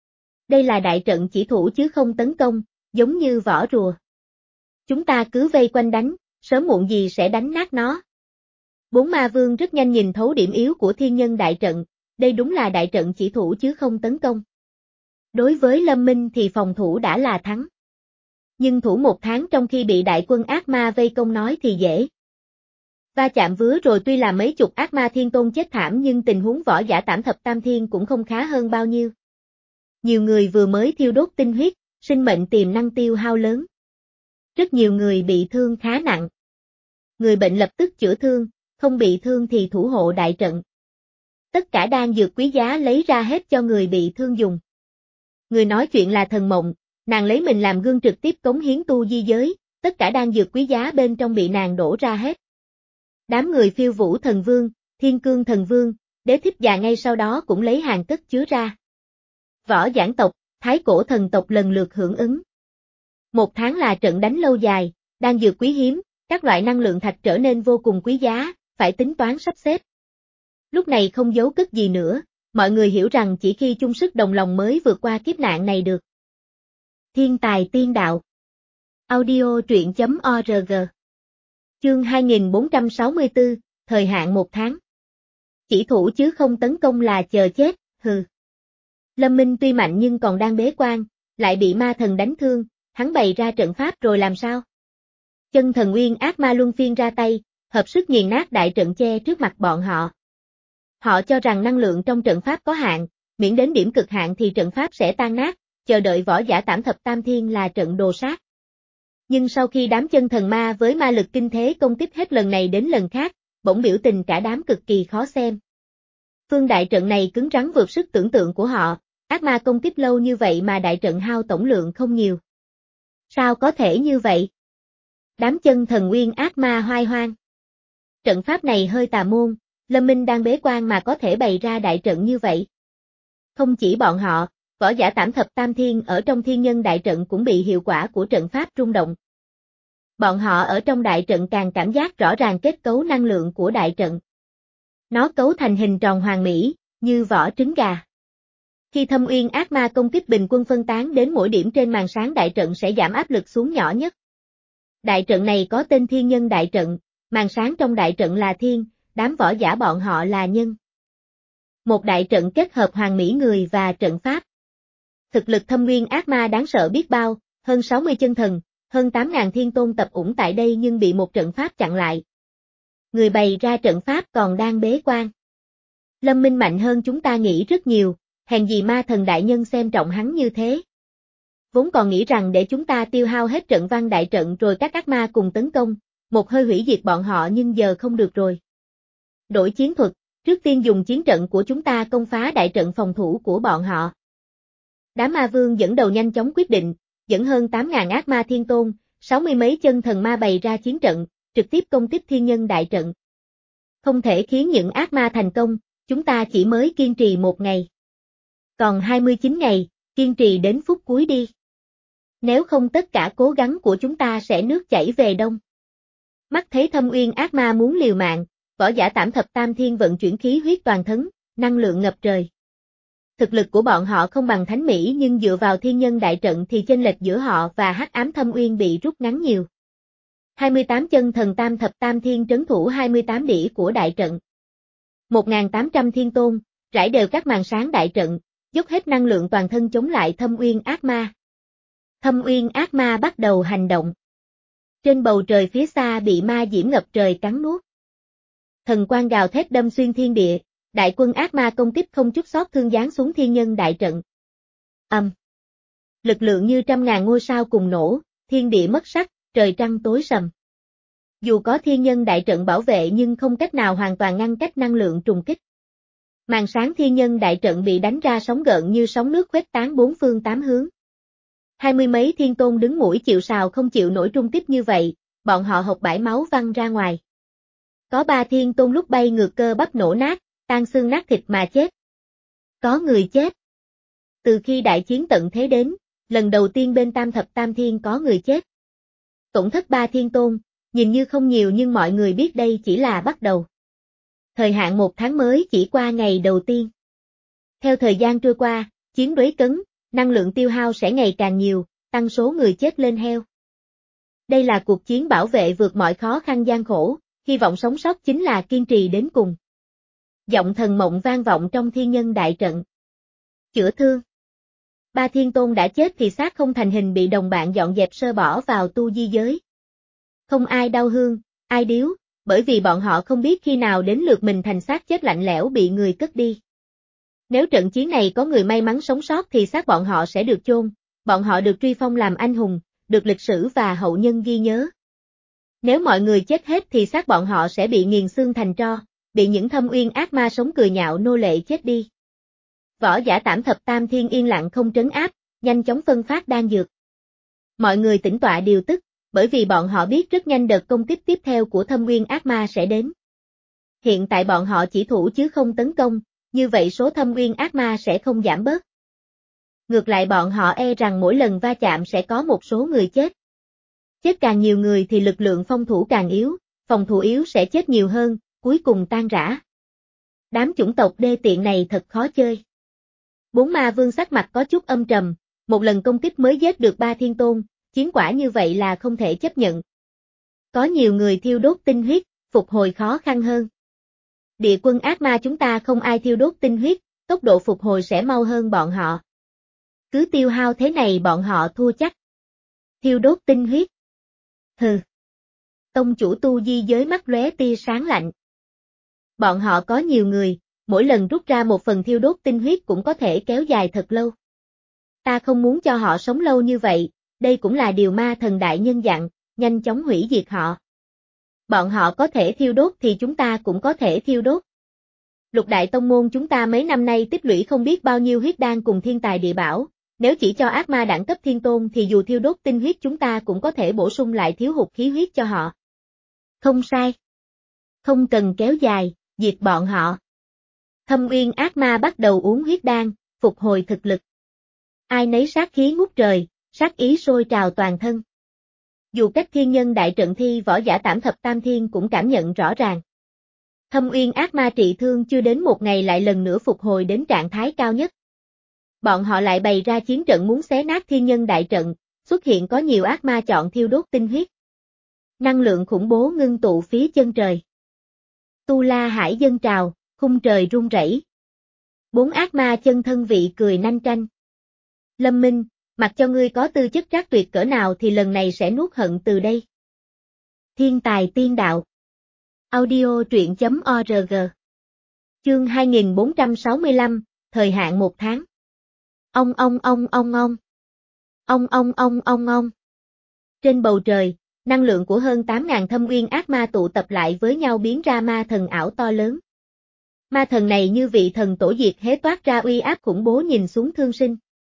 Đây là đại trận chỉ thủ chứ không tấn công, giống như vỏ rùa. Chúng ta cứ vây quanh đánh, sớm muộn gì sẽ đánh nát nó. Bốn ma vương rất nhanh nhìn thấu điểm yếu của thiên nhân đại trận, đây đúng là đại trận chỉ thủ chứ không tấn công. Đối với Lâm Minh thì phòng thủ đã là thắng. Nhưng thủ một tháng trong khi bị đại quân ác ma vây công nói thì dễ. Va chạm vứa rồi tuy là mấy chục ác ma thiên tôn chết thảm nhưng tình huống võ giả Tam Thập Tam Thiên cũng không khá hơn bao nhiêu. Nhiều người vừa mới thiêu đốt tinh huyết, sinh mệnh tiềm năng tiêu hao lớn. Rất nhiều người bị thương khá nặng. Người bệnh lập tức chữa thương, không bị thương thì thủ hộ đại trận. Tất cả đan dược quý giá lấy ra hết cho người bị thương dùng. Người nói chuyện là Thần Mộng, nàng lấy mình làm gương trực tiếp cống hiến tu di giới, tất cả đan dược quý giá bên trong bị nàng đổ ra hết. Đám người Phiêu Vũ Thần Vương, Thiên Cương Thần Vương, Đế thích già ngay sau đó cũng lấy hàng cất chứa ra. Võ Giảng tộc, Thái Cổ thần tộc lần lượt hưởng ứng. Một tháng là trận đánh lâu dài, đan dược quý hiếm, các loại năng lượng thạch trở nên vô cùng quý giá, phải tính toán sắp xếp. Lúc này không giấu cất gì nữa, mọi người hiểu rằng chỉ khi chung sức đồng lòng mới vượt qua kiếp nạn này được. Thiên tài tiên đạo. Audio truyện chấm org. Chương hai nghìn bốn trăm sáu mươi tư, thời hạn một tháng. Chỉ thủ chứ không tấn công là chờ chết, hừ. Lâm Minh tuy mạnh nhưng còn đang bế quan, lại bị ma thần đánh thương, hắn bày ra trận pháp rồi làm sao? Chân thần Nguyên Ác Ma luân phiên ra tay, hợp sức nghiền nát đại trận che trước mặt bọn họ. Họ cho rằng năng lượng trong trận pháp có hạn, miễn đến điểm cực hạn thì trận pháp sẽ tan nát, chờ đợi võ giả Tảm Thập Tam Thiên là trận đồ sát. Nhưng sau khi đám chân thần ma với ma lực kinh thế công kích hết lần này đến lần khác, bỗng biểu tình cả đám cực kỳ khó xem. Phương đại trận này cứng rắn vượt sức tưởng tượng của họ, ác ma công kích lâu như vậy mà đại trận hao tổng lượng không nhiều. Sao có thể như vậy? Đám chân thần Nguyên Ác Ma hoai hoang. Trận pháp này hơi tà môn, Lâm Minh đang bế quan mà có thể bày ra đại trận như vậy. Không chỉ bọn họ, võ giả Tảm Thập Tam Thiên ở trong thiên nhân đại trận cũng bị hiệu quả của trận pháp rung động. Bọn họ ở trong đại trận càng cảm giác rõ ràng kết cấu năng lượng của đại trận. Nó cấu thành hình tròn hoàn mỹ, như vỏ trứng gà. Khi Thâm Uyên Ác Ma công kích bình quân phân tán đến mỗi điểm trên màn sáng đại trận sẽ giảm áp lực xuống nhỏ nhất. Đại trận này có tên thiên nhân đại trận, màn sáng trong đại trận là thiên, đám võ giả bọn họ là nhân. Một đại trận kết hợp hoàn mỹ người và trận pháp. Thực lực Thâm Uyên Ác Ma đáng sợ biết bao, hơn sáu mươi chân thần, hơn tám nghìn thiên tôn tập ủng tại đây nhưng bị một trận pháp chặn lại. Người bày ra trận pháp còn đang bế quan. Lâm Minh mạnh hơn chúng ta nghĩ rất nhiều, hèn gì ma thần đại nhân xem trọng hắn như thế. Vốn còn nghĩ rằng để chúng ta tiêu hao hết trận văn đại trận rồi các ác ma cùng tấn công, một hơi hủy diệt bọn họ nhưng giờ không được rồi. Đổi chiến thuật, trước tiên dùng chiến trận của chúng ta công phá đại trận phòng thủ của bọn họ. Đám ma vương dẫn đầu nhanh chóng quyết định, dẫn hơn tám nghìn ác ma thiên tôn, sáu mươi mấy chân thần ma bày ra chiến trận, trực tiếp công kích thiên nhân đại trận. Không thể khiến những ác ma thành công, chúng ta chỉ mới kiên trì một ngày. Còn hai mươi chín ngày, kiên trì đến phút cuối đi. Nếu không tất cả cố gắng của chúng ta sẽ nước chảy về đông. Mắt thấy Thâm Uyên Ác Ma muốn liều mạng, võ giả Tảm Thập Tam Thiên vận chuyển khí huyết toàn thân, năng lượng ngập trời. Thực lực của bọn họ không bằng Thánh Mỹ nhưng dựa vào thiên nhân đại trận thì chênh lệch giữa họ và Hắc Ám Thâm Uyên bị rút ngắn nhiều. hai mươi tám chân thần Tam Thập Tam Thiên trấn thủ hai mươi tám đĩa của đại trận. một nghìn tám trăm thiên tôn, rải đều các màn sáng đại trận, dốc hết năng lượng toàn thân chống lại Thâm Uyên Ác Ma. Thâm Uyên Ác Ma bắt đầu hành động. Trên bầu trời phía xa bị ma diễm ngập trời cắn nuốt. Thần quang gào thét đâm xuyên thiên địa, đại quân ác ma công kích không chút xót thương giáng xuống thiên nhân đại trận. Âm. Um. Lực lượng như trăm ngàn ngôi sao cùng nổ, thiên địa mất sắc, trời trăng tối sầm. Dù có thiên nhân đại trận bảo vệ nhưng không cách nào hoàn toàn ngăn cách năng lượng trùng kích. Màn sáng thiên nhân đại trận bị đánh ra sóng gợn như sóng nước khuếch tán bốn phương tám hướng. Hai mươi mấy thiên tôn đứng mũi chịu sào không chịu nổi trung kích như vậy, bọn họ hộc bãi máu văng ra ngoài. Có ba thiên tôn lúc bay ngược cơ bắp nổ nát, tan xương nát thịt mà chết. Có người chết. Từ khi đại chiến tận thế đến, lần đầu tiên bên Tam Thập Tam Thiên có người chết. Tổn thất ba thiên tôn, nhìn như không nhiều nhưng mọi người biết đây chỉ là bắt đầu. Thời hạn một tháng mới chỉ qua ngày đầu tiên. Theo thời gian trôi qua, chiến đuối cấn, năng lượng tiêu hao sẽ ngày càng nhiều, tăng số người chết lên heo. Đây là cuộc chiến bảo vệ vượt mọi khó khăn gian khổ, hy vọng sống sót chính là kiên trì đến cùng. Giọng thần mộng vang vọng trong thiên nhân đại trận. Chữa thương. Ba thiên tôn đã chết thì xác không thành hình bị đồng bạn dọn dẹp sơ bỏ vào tu di giới. Không ai đau hương, ai điếu, bởi vì bọn họ không biết khi nào đến lượt mình thành xác chết lạnh lẽo bị người cất đi. Nếu trận chiến này có người may mắn sống sót thì xác bọn họ sẽ được chôn, bọn họ được truy phong làm anh hùng, được lịch sử và hậu nhân ghi nhớ. Nếu mọi người chết hết thì xác bọn họ sẽ bị nghiền xương thành tro, bị những Thâm Uyên Ác Ma sống cười nhạo nô lệ chết đi. Võ giả Tảm Thập Tam Thiên yên lặng không trấn áp, nhanh chóng phân phát đan dược. Mọi người tĩnh tọa điều tức, bởi vì bọn họ biết rất nhanh đợt công kích tiếp theo của Thâm Uyên Ác Ma sẽ đến. Hiện tại bọn họ chỉ thủ chứ không tấn công, như vậy số thâm uyên ác ma sẽ không giảm bớt. Ngược lại bọn họ e rằng mỗi lần va chạm sẽ có một số người chết. Chết càng nhiều người thì lực lượng phòng thủ càng yếu, phòng thủ yếu sẽ chết nhiều hơn, cuối cùng tan rã. Đám chủng tộc đê tiện này thật khó chơi. Bốn ma vương sắc mặt có chút âm trầm, một lần công kích mới giết được ba thiên tôn, chiến quả như vậy là không thể chấp nhận. Có nhiều người thiêu đốt tinh huyết, phục hồi khó khăn hơn. Địa quân ác ma chúng ta không ai thiêu đốt tinh huyết, tốc độ phục hồi sẽ mau hơn bọn họ. Cứ tiêu hao thế này bọn họ thua chắc. Thiêu đốt tinh huyết. Hừ. Tông chủ tu di giới mắt lóe tia sáng lạnh. Bọn họ có nhiều người, mỗi lần rút ra một phần thiêu đốt tinh huyết cũng có thể kéo dài thật lâu. Ta không muốn cho họ sống lâu như vậy, đây cũng là điều ma thần đại nhân dặn, nhanh chóng hủy diệt họ. Bọn họ có thể thiêu đốt thì chúng ta cũng có thể thiêu đốt. Lục đại tông môn chúng ta mấy năm nay tích lũy không biết bao nhiêu huyết đan cùng thiên tài địa bảo, nếu chỉ cho ác ma đẳng cấp thiên tôn thì dù thiêu đốt tinh huyết chúng ta cũng có thể bổ sung lại thiếu hụt khí huyết cho họ. Không sai. Không cần kéo dài, diệt bọn họ. Thâm uyên ác ma bắt đầu uống huyết đan, phục hồi thực lực. Ai nấy sát khí ngút trời, sát ý sôi trào toàn thân. Dù cách thiên nhân đại trận thi võ giả tảm thập tam thiên cũng cảm nhận rõ ràng. Thâm uyên ác ma trị thương chưa đến một ngày lại lần nữa phục hồi đến trạng thái cao nhất. Bọn họ lại bày ra chiến trận muốn xé nát thiên nhân đại trận, xuất hiện có nhiều ác ma chọn thiêu đốt tinh huyết. Năng lượng khủng bố ngưng tụ phía chân trời. Tu La Hải dâng trào, khung trời rung rẩy. Bốn ác ma chân thân vị cười nanh tranh. Lâm Minh, mặc cho ngươi có tư chất trác tuyệt cỡ nào thì lần này sẽ nuốt hận từ đây. Thiên tài tiên đạo. Audio truyện chấm org. Chương hai nghìn bốn trăm sáu mươi lăm, thời hạn một tháng. Ông ông ông ông ông. Ông ông ông ông ông. Trên bầu trời, năng lượng của hơn tám nghìn thâm uyên ác ma tụ tập lại với nhau biến ra ma thần ảo to lớn. Ma thần này như vị thần tổ diệt hế toát ra uy áp khủng bố nhìn xuống thương sinh.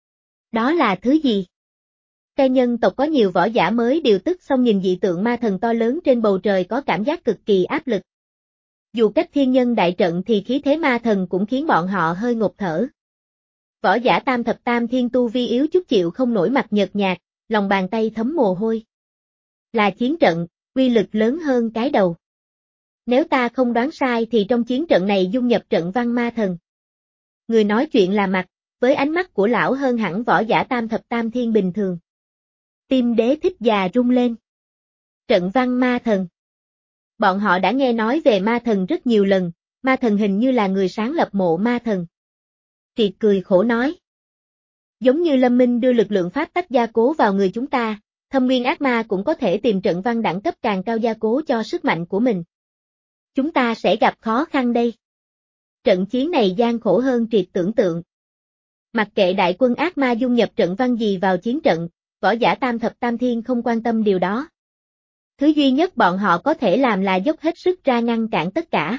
Đó là thứ gì? Cây nhân tộc có nhiều võ giả mới điều tức xong nhìn dị tượng ma thần to lớn trên bầu trời có cảm giác cực kỳ áp lực. Dù cách thiên nhân đại trận thì khí thế ma thần cũng khiến bọn họ hơi ngột thở. Võ giả tam thập tam thiên tu vi yếu chút chịu không nổi mặt nhợt nhạt, lòng bàn tay thấm mồ hôi. Là chiến trận, uy lực lớn hơn cái đầu. Nếu ta không đoán sai thì trong chiến trận này dung nhập trận văn ma thần. Người nói chuyện là Mặt, với ánh mắt của lão hơn hẳn võ giả tam thập tam thiên bình thường. Tim Đế Thích già rung lên. Trận văn ma thần. Bọn họ đã nghe nói về ma thần rất nhiều lần, ma thần hình như là người sáng lập mộ ma thần. Triệt cười khổ nói. Giống như Lâm Minh đưa lực lượng pháp tắc gia cố vào người chúng ta, thâm nguyên ác ma cũng có thể tìm trận văn đẳng cấp càng cao gia cố cho sức mạnh của mình. Chúng ta sẽ gặp khó khăn đây. Trận chiến này gian khổ hơn Triệt tưởng tượng. Mặc kệ đại quân ác ma dung nhập trận văn gì vào chiến trận, võ giả tam thập tam thiên không quan tâm điều đó. Thứ duy nhất bọn họ có thể làm là dốc hết sức ra ngăn cản tất cả.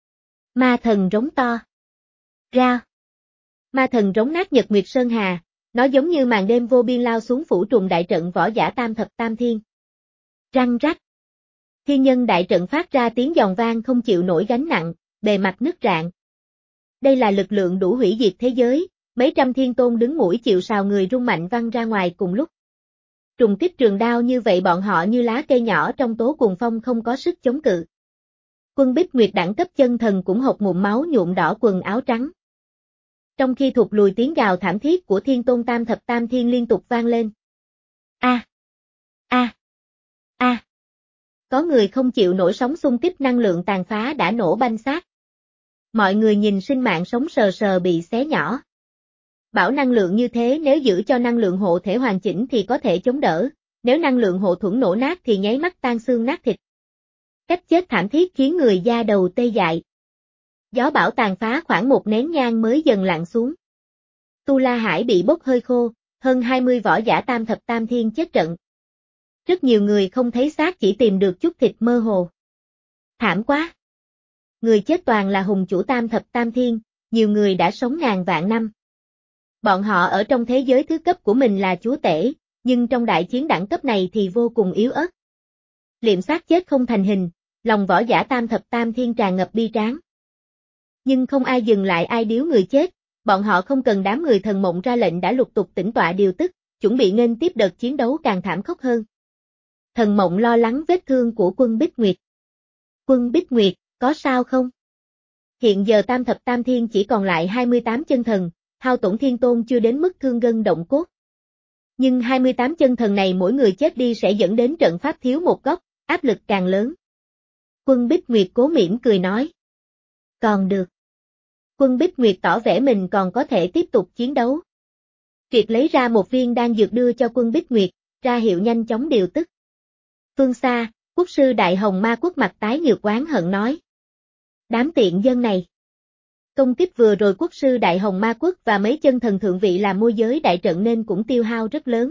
Ma thần rống to. Ra. Ma thần rống nát Nhật Nguyệt Sơn Hà, nó giống như màn đêm vô biên lao xuống phủ trùng đại trận võ giả tam thập tam thiên. Răng rắc. Thiên nhân đại trận phát ra tiếng giòn vang không chịu nổi gánh nặng, bề mặt nứt rạn. Đây là lực lượng đủ hủy diệt thế giới, mấy trăm thiên tôn đứng mũi chịu sào người rung mạnh văng ra ngoài cùng lúc. Trùng kích trường đao như vậy bọn họ như lá cây nhỏ trong tố cuồng phong không có sức chống cự. Quân Bích Nguyệt đẳng cấp chân thần cũng hộc ngụm máu nhuộm đỏ quần áo trắng. Trong khi thụt lùi tiếng gào thảm thiết của thiên tôn tam thập tam thiên liên tục vang lên. A, a, a. Có người không chịu nổi sóng xung kích năng lượng tàn phá đã nổ banh xác. Mọi người nhìn sinh mạng sống sờ sờ bị xé nhỏ. Bảo năng lượng như thế nếu giữ cho năng lượng hộ thể hoàn chỉnh thì có thể chống đỡ, nếu năng lượng hộ thuẫn nổ nát thì nháy mắt tan xương nát thịt. Cách chết thảm thiết khiến người da đầu tê dại. Gió bão tàn phá khoảng một nén nhang mới dần lặn xuống. Tu La Hải bị bốc hơi khô, hơn hai mươi võ giả tam thập tam thiên chết trận. Rất nhiều người không thấy xác chỉ tìm được chút thịt mơ hồ. Thảm quá! Người chết toàn là hùng chủ tam thập tam thiên, nhiều người đã sống ngàn vạn năm. Bọn họ ở trong thế giới thứ cấp của mình là chúa tể, nhưng trong đại chiến đẳng cấp này thì vô cùng yếu ớt. Liệm xác chết không thành hình, Lòng võ giả tam thập tam thiên tràn ngập bi tráng. Nhưng không ai dừng lại ai điếu người chết, bọn họ không cần đám người thần mộng ra lệnh đã lục tục tĩnh tọa điều tức, chuẩn bị nghênh tiếp đợt chiến đấu càng thảm khốc hơn. Thần mộng lo lắng vết thương của Quân Bích Nguyệt. Quân Bích Nguyệt, có sao không? Hiện giờ tam thập tam thiên chỉ còn lại hai mươi tám chân thần, hao tổn thiên tôn chưa đến mức thương gân động cốt. Nhưng hai mươi tám chân thần này mỗi người chết đi sẽ dẫn đến trận pháp thiếu một góc, áp lực càng lớn. Quân Bích Nguyệt cố mỉm cười nói. Còn được. Quân Bích Nguyệt tỏ vẻ mình còn có thể tiếp tục chiến đấu. Triệt lấy ra một viên đan dược đưa cho Quân Bích Nguyệt, ra hiệu nhanh chóng điều tức. Phương xa, quốc sư Đại Hồng Ma Quốc mặt tái nhợt oán hận nói. Đám tiện dân này. Công kích vừa rồi quốc sư Đại Hồng Ma Quốc và mấy chân thần thượng vị làm môi giới đại trận nên cũng tiêu hao rất lớn.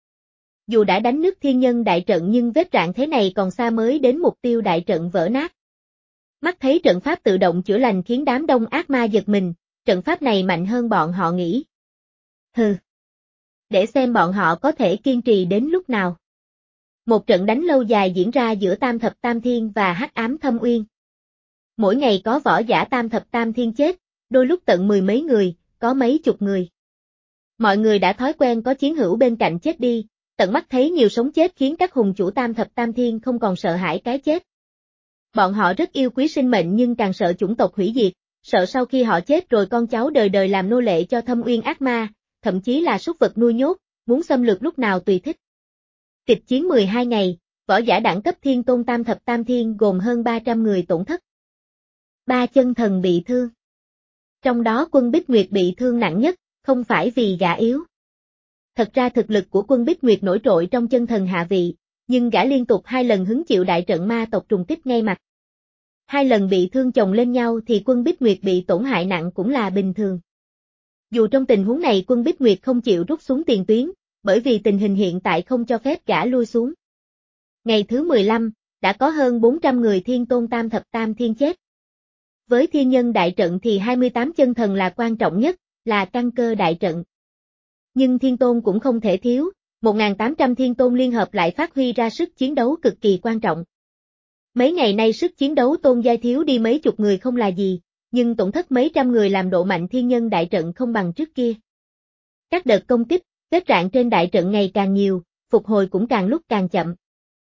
Dù đã đánh nứt thiên nhân đại trận nhưng vết rạn thế này còn xa mới đến mục tiêu đại trận vỡ nát. Mắt thấy trận pháp tự động chữa lành khiến đám đông ác ma giật mình, trận pháp này mạnh hơn bọn họ nghĩ. Hừ. Để xem bọn họ có thể kiên trì đến lúc nào. Một trận đánh lâu dài diễn ra giữa Tam Thập Tam Thiên và Hắc Ám Thâm Uyên. Mỗi ngày có võ giả Tam Thập Tam Thiên chết, đôi lúc tận mười mấy người, có mấy chục người. Mọi người đã thói quen có chiến hữu bên cạnh chết đi, tận mắt thấy nhiều sống chết khiến các hùng chủ Tam Thập Tam Thiên không còn sợ hãi cái chết. Bọn họ rất yêu quý sinh mệnh nhưng càng sợ chủng tộc hủy diệt, sợ sau khi họ chết rồi con cháu đời đời làm nô lệ cho Thâm Uyên ác ma, thậm chí là súc vật nuôi nhốt, muốn xâm lược lúc nào tùy thích. Kịch chiến mười hai ngày, võ giả đẳng cấp thiên tôn Tam Thập Tam Thiên gồm hơn ba trăm người tổn thất. Ba chân thần bị thương. Trong đó Quân Bích Nguyệt bị thương nặng nhất, không phải vì gã yếu. Thật ra thực lực của Quân Bích Nguyệt nổi trội trong chân thần hạ vị, nhưng gã liên tục hai lần hứng chịu đại trận ma tộc trùng kích ngay mặt. Hai lần bị thương chồng lên nhau thì Quân Bích Nguyệt bị tổn hại nặng cũng là bình thường. Dù trong tình huống này Quân Bích Nguyệt không chịu rút xuống tiền tuyến, bởi vì tình hình hiện tại không cho phép gã lui xuống. Ngày thứ mười lăm, đã có hơn bốn trăm người thiên tôn Tam Thập Tam Thiên chết. Với thiên nhân đại trận thì hai mươi tám chân thần là quan trọng nhất, là căn cơ đại trận. Nhưng thiên tôn cũng không thể thiếu, một nghìn tám trăm thiên tôn liên hợp lại phát huy ra sức chiến đấu cực kỳ quan trọng. Mấy ngày nay sức chiến đấu tôn giai thiếu đi mấy chục người không là gì, nhưng tổn thất mấy trăm người làm độ mạnh thiên nhân đại trận không bằng trước kia. Các đợt công kích, vết rạn trên đại trận ngày càng nhiều, phục hồi cũng càng lúc càng chậm.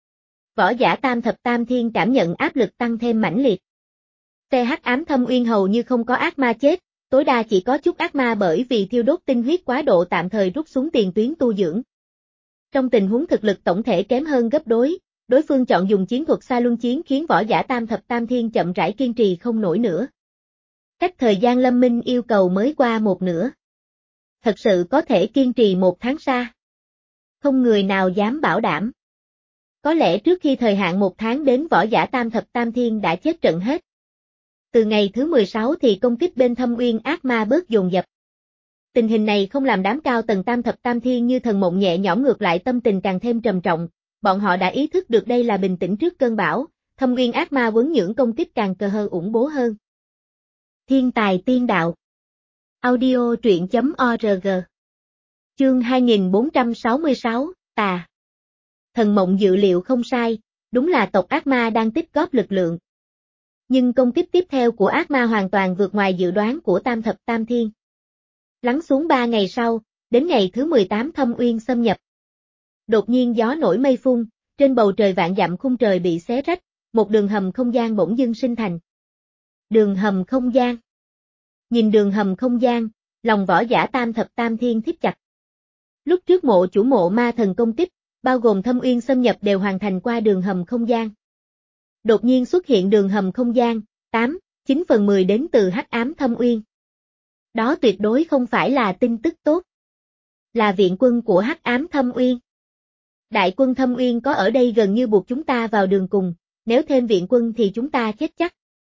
Võ giả Tam Thập Tam Thiên cảm nhận áp lực tăng thêm mãnh liệt. Xe Hắc Ám Thâm Uyên hầu như không có ác ma chết, tối đa chỉ có chút ác ma bởi vì thiêu đốt tinh huyết quá độ tạm thời rút xuống tiền tuyến tu dưỡng. Trong tình huống thực lực tổng thể kém hơn gấp đôi, đối phương chọn dùng chiến thuật xa luân chiến khiến võ giả Tam Thập Tam Thiên chậm rãi kiên trì không nổi nữa. Cách thời gian lâm minh yêu cầu mới qua một nửa. Thật sự có thể kiên trì một tháng xa. Không người nào dám bảo đảm. Có lẽ trước khi thời hạn một tháng đến võ giả Tam Thập Tam Thiên đã chết trận hết. Từ ngày thứ mười sáu thì công kích bên Thâm Uyên ác ma bớt dồn dập. Tình hình này không làm đám cao tầng Tam Thập Tam Thiên như thần mộng nhẹ nhõm, ngược lại tâm tình càng thêm trầm trọng, bọn họ đã ý thức được đây là bình tĩnh trước cơn bão, Thâm Uyên ác ma quấn nhưỡng công kích càng cờ hơ ủng bố hơn. Thiên tài tiên đạo. Audio truyện chấm org. Chương hai nghìn bốn trăm sáu mươi sáu, Tà. Thần mộng dự liệu không sai, đúng là tộc ác ma đang tích góp lực lượng. Nhưng công kích tiếp theo của ác ma hoàn toàn vượt ngoài dự đoán của Tam Thập Tam Thiên. Lắng xuống ba ngày sau, đến ngày thứ mười tám Thâm Uyên xâm nhập. Đột nhiên gió nổi mây phun, trên bầu trời vạn dặm khung trời bị xé rách, một đường hầm không gian bỗng dưng sinh thành. Đường hầm không gian. Nhìn đường hầm không gian, lòng võ giả Tam Thập Tam Thiên thít chặt. Lúc trước mộ chủ mộ ma thần công kích, bao gồm Thâm Uyên xâm nhập đều hoàn thành qua đường hầm không gian. Đột nhiên xuất hiện đường hầm không gian, tám, chín phần mười đến từ Hắc Ám Thâm Uyên. Đó tuyệt đối không phải là tin tức tốt. Là viện quân của Hắc Ám Thâm Uyên. Đại quân Thâm Uyên có ở đây gần như buộc chúng ta vào đường cùng, nếu thêm viện quân thì chúng ta chết chắc.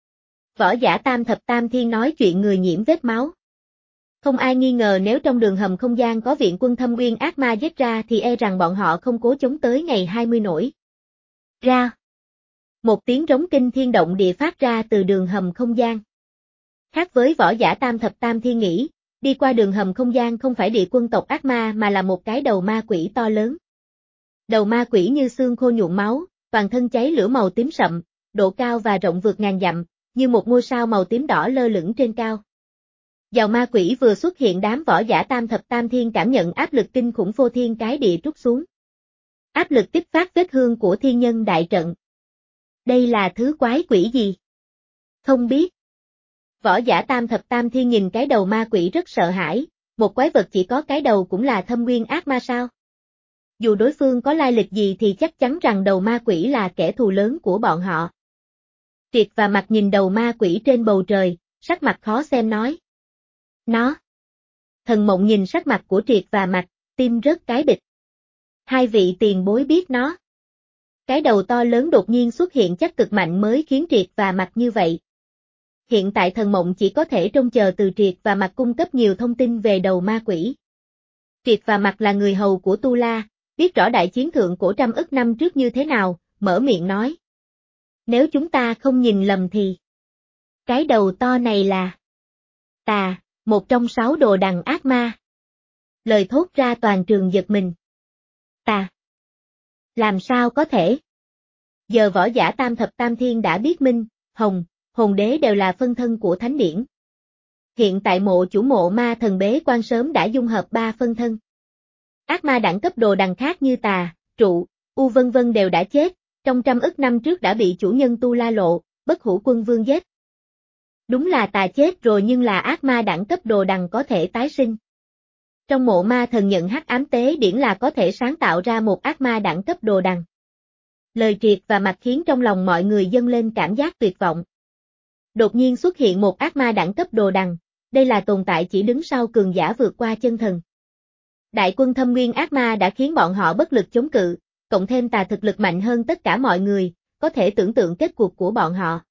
Võ giả Tam Thập Tam Thiên nói chuyện người nhiễm vết máu. Không ai nghi ngờ nếu trong đường hầm không gian có viện quân Thâm Uyên ác ma giết ra thì e rằng bọn họ không cố chống tới ngày hai mươi nổi. Ra. Một tiếng rống kinh thiên động địa phát ra từ đường hầm không gian. Khác với võ giả Tam Thập Tam Thiên nghĩ, đi qua đường hầm không gian không phải địa quân tộc ác ma mà là một cái đầu ma quỷ to lớn. Đầu ma quỷ như xương khô nhuộm máu, toàn thân cháy lửa màu tím sậm, độ cao và rộng vượt ngàn dặm, như một ngôi sao màu tím đỏ lơ lửng trên cao. Giào ma quỷ vừa xuất hiện, đám võ giả tam thập tam thiên cảm nhận áp lực kinh khủng phô thiên cái địa trút xuống. Áp lực tiếp phát vết hương của thiên nhân đại trận. Đây là thứ quái quỷ gì? Không biết. Võ giả tam thập tam thiên nhìn cái đầu ma quỷ rất sợ hãi, một quái vật chỉ có cái đầu cũng là thâm nguyên ác ma sao? Dù đối phương có lai lịch gì thì chắc chắn rằng đầu ma quỷ là kẻ thù lớn của bọn họ. Triệt và Mặt nhìn đầu ma quỷ trên bầu trời, sắc mặt khó xem nói. Nó. Thần Mộng nhìn sắc mặt của Triệt và Mặt, tim rớt cái bịch. Hai vị tiền bối biết nó. Cái đầu to lớn đột nhiên xuất hiện chắc cực mạnh mới khiến Triệt và Mặt như vậy. Hiện tại Thần Mộng chỉ có thể trông chờ từ Triệt và Mặt cung cấp nhiều thông tin về đầu ma quỷ. Triệt và Mặt là người hầu của Tu La, biết rõ đại chiến thượng cổ trăm ức năm trước như thế nào, mở miệng nói. Nếu chúng ta không nhìn lầm thì cái đầu to này là Tà, một trong sáu đồ đằng ác ma. Lời thốt ra toàn trường giật mình. Tà. Làm sao có thể? Giờ võ giả tam thập tam thiên đã biết Minh, Hồng, Hồn Đế đều là phân thân của Thánh Điển. Hiện tại mộ chủ mộ ma thần bế quan sớm đã dung hợp ba phân thân. Ác ma đẳng cấp đồ đằng khác như Tà, Trụ, U vân vân đều đã chết, trong trăm ức năm trước đã bị chủ nhân Tu La Lộ, Bất Hủ Quân Vương giết. Đúng là Tà chết rồi nhưng là ác ma đẳng cấp đồ đằng có thể tái sinh. Trong mộ ma thần nhận hắc ám tế điển là có thể sáng tạo ra một ác ma đẳng cấp đồ đằng. Lời Triệt và Mặt khiến trong lòng mọi người dâng lên cảm giác tuyệt vọng. Đột nhiên xuất hiện một ác ma đẳng cấp đồ đằng, đây là tồn tại chỉ đứng sau cường giả vượt qua chân thần. Đại quân thâm nguyên ác ma đã khiến bọn họ bất lực chống cự, cộng thêm Tà thực lực mạnh hơn tất cả mọi người, có thể tưởng tượng kết cục của bọn họ.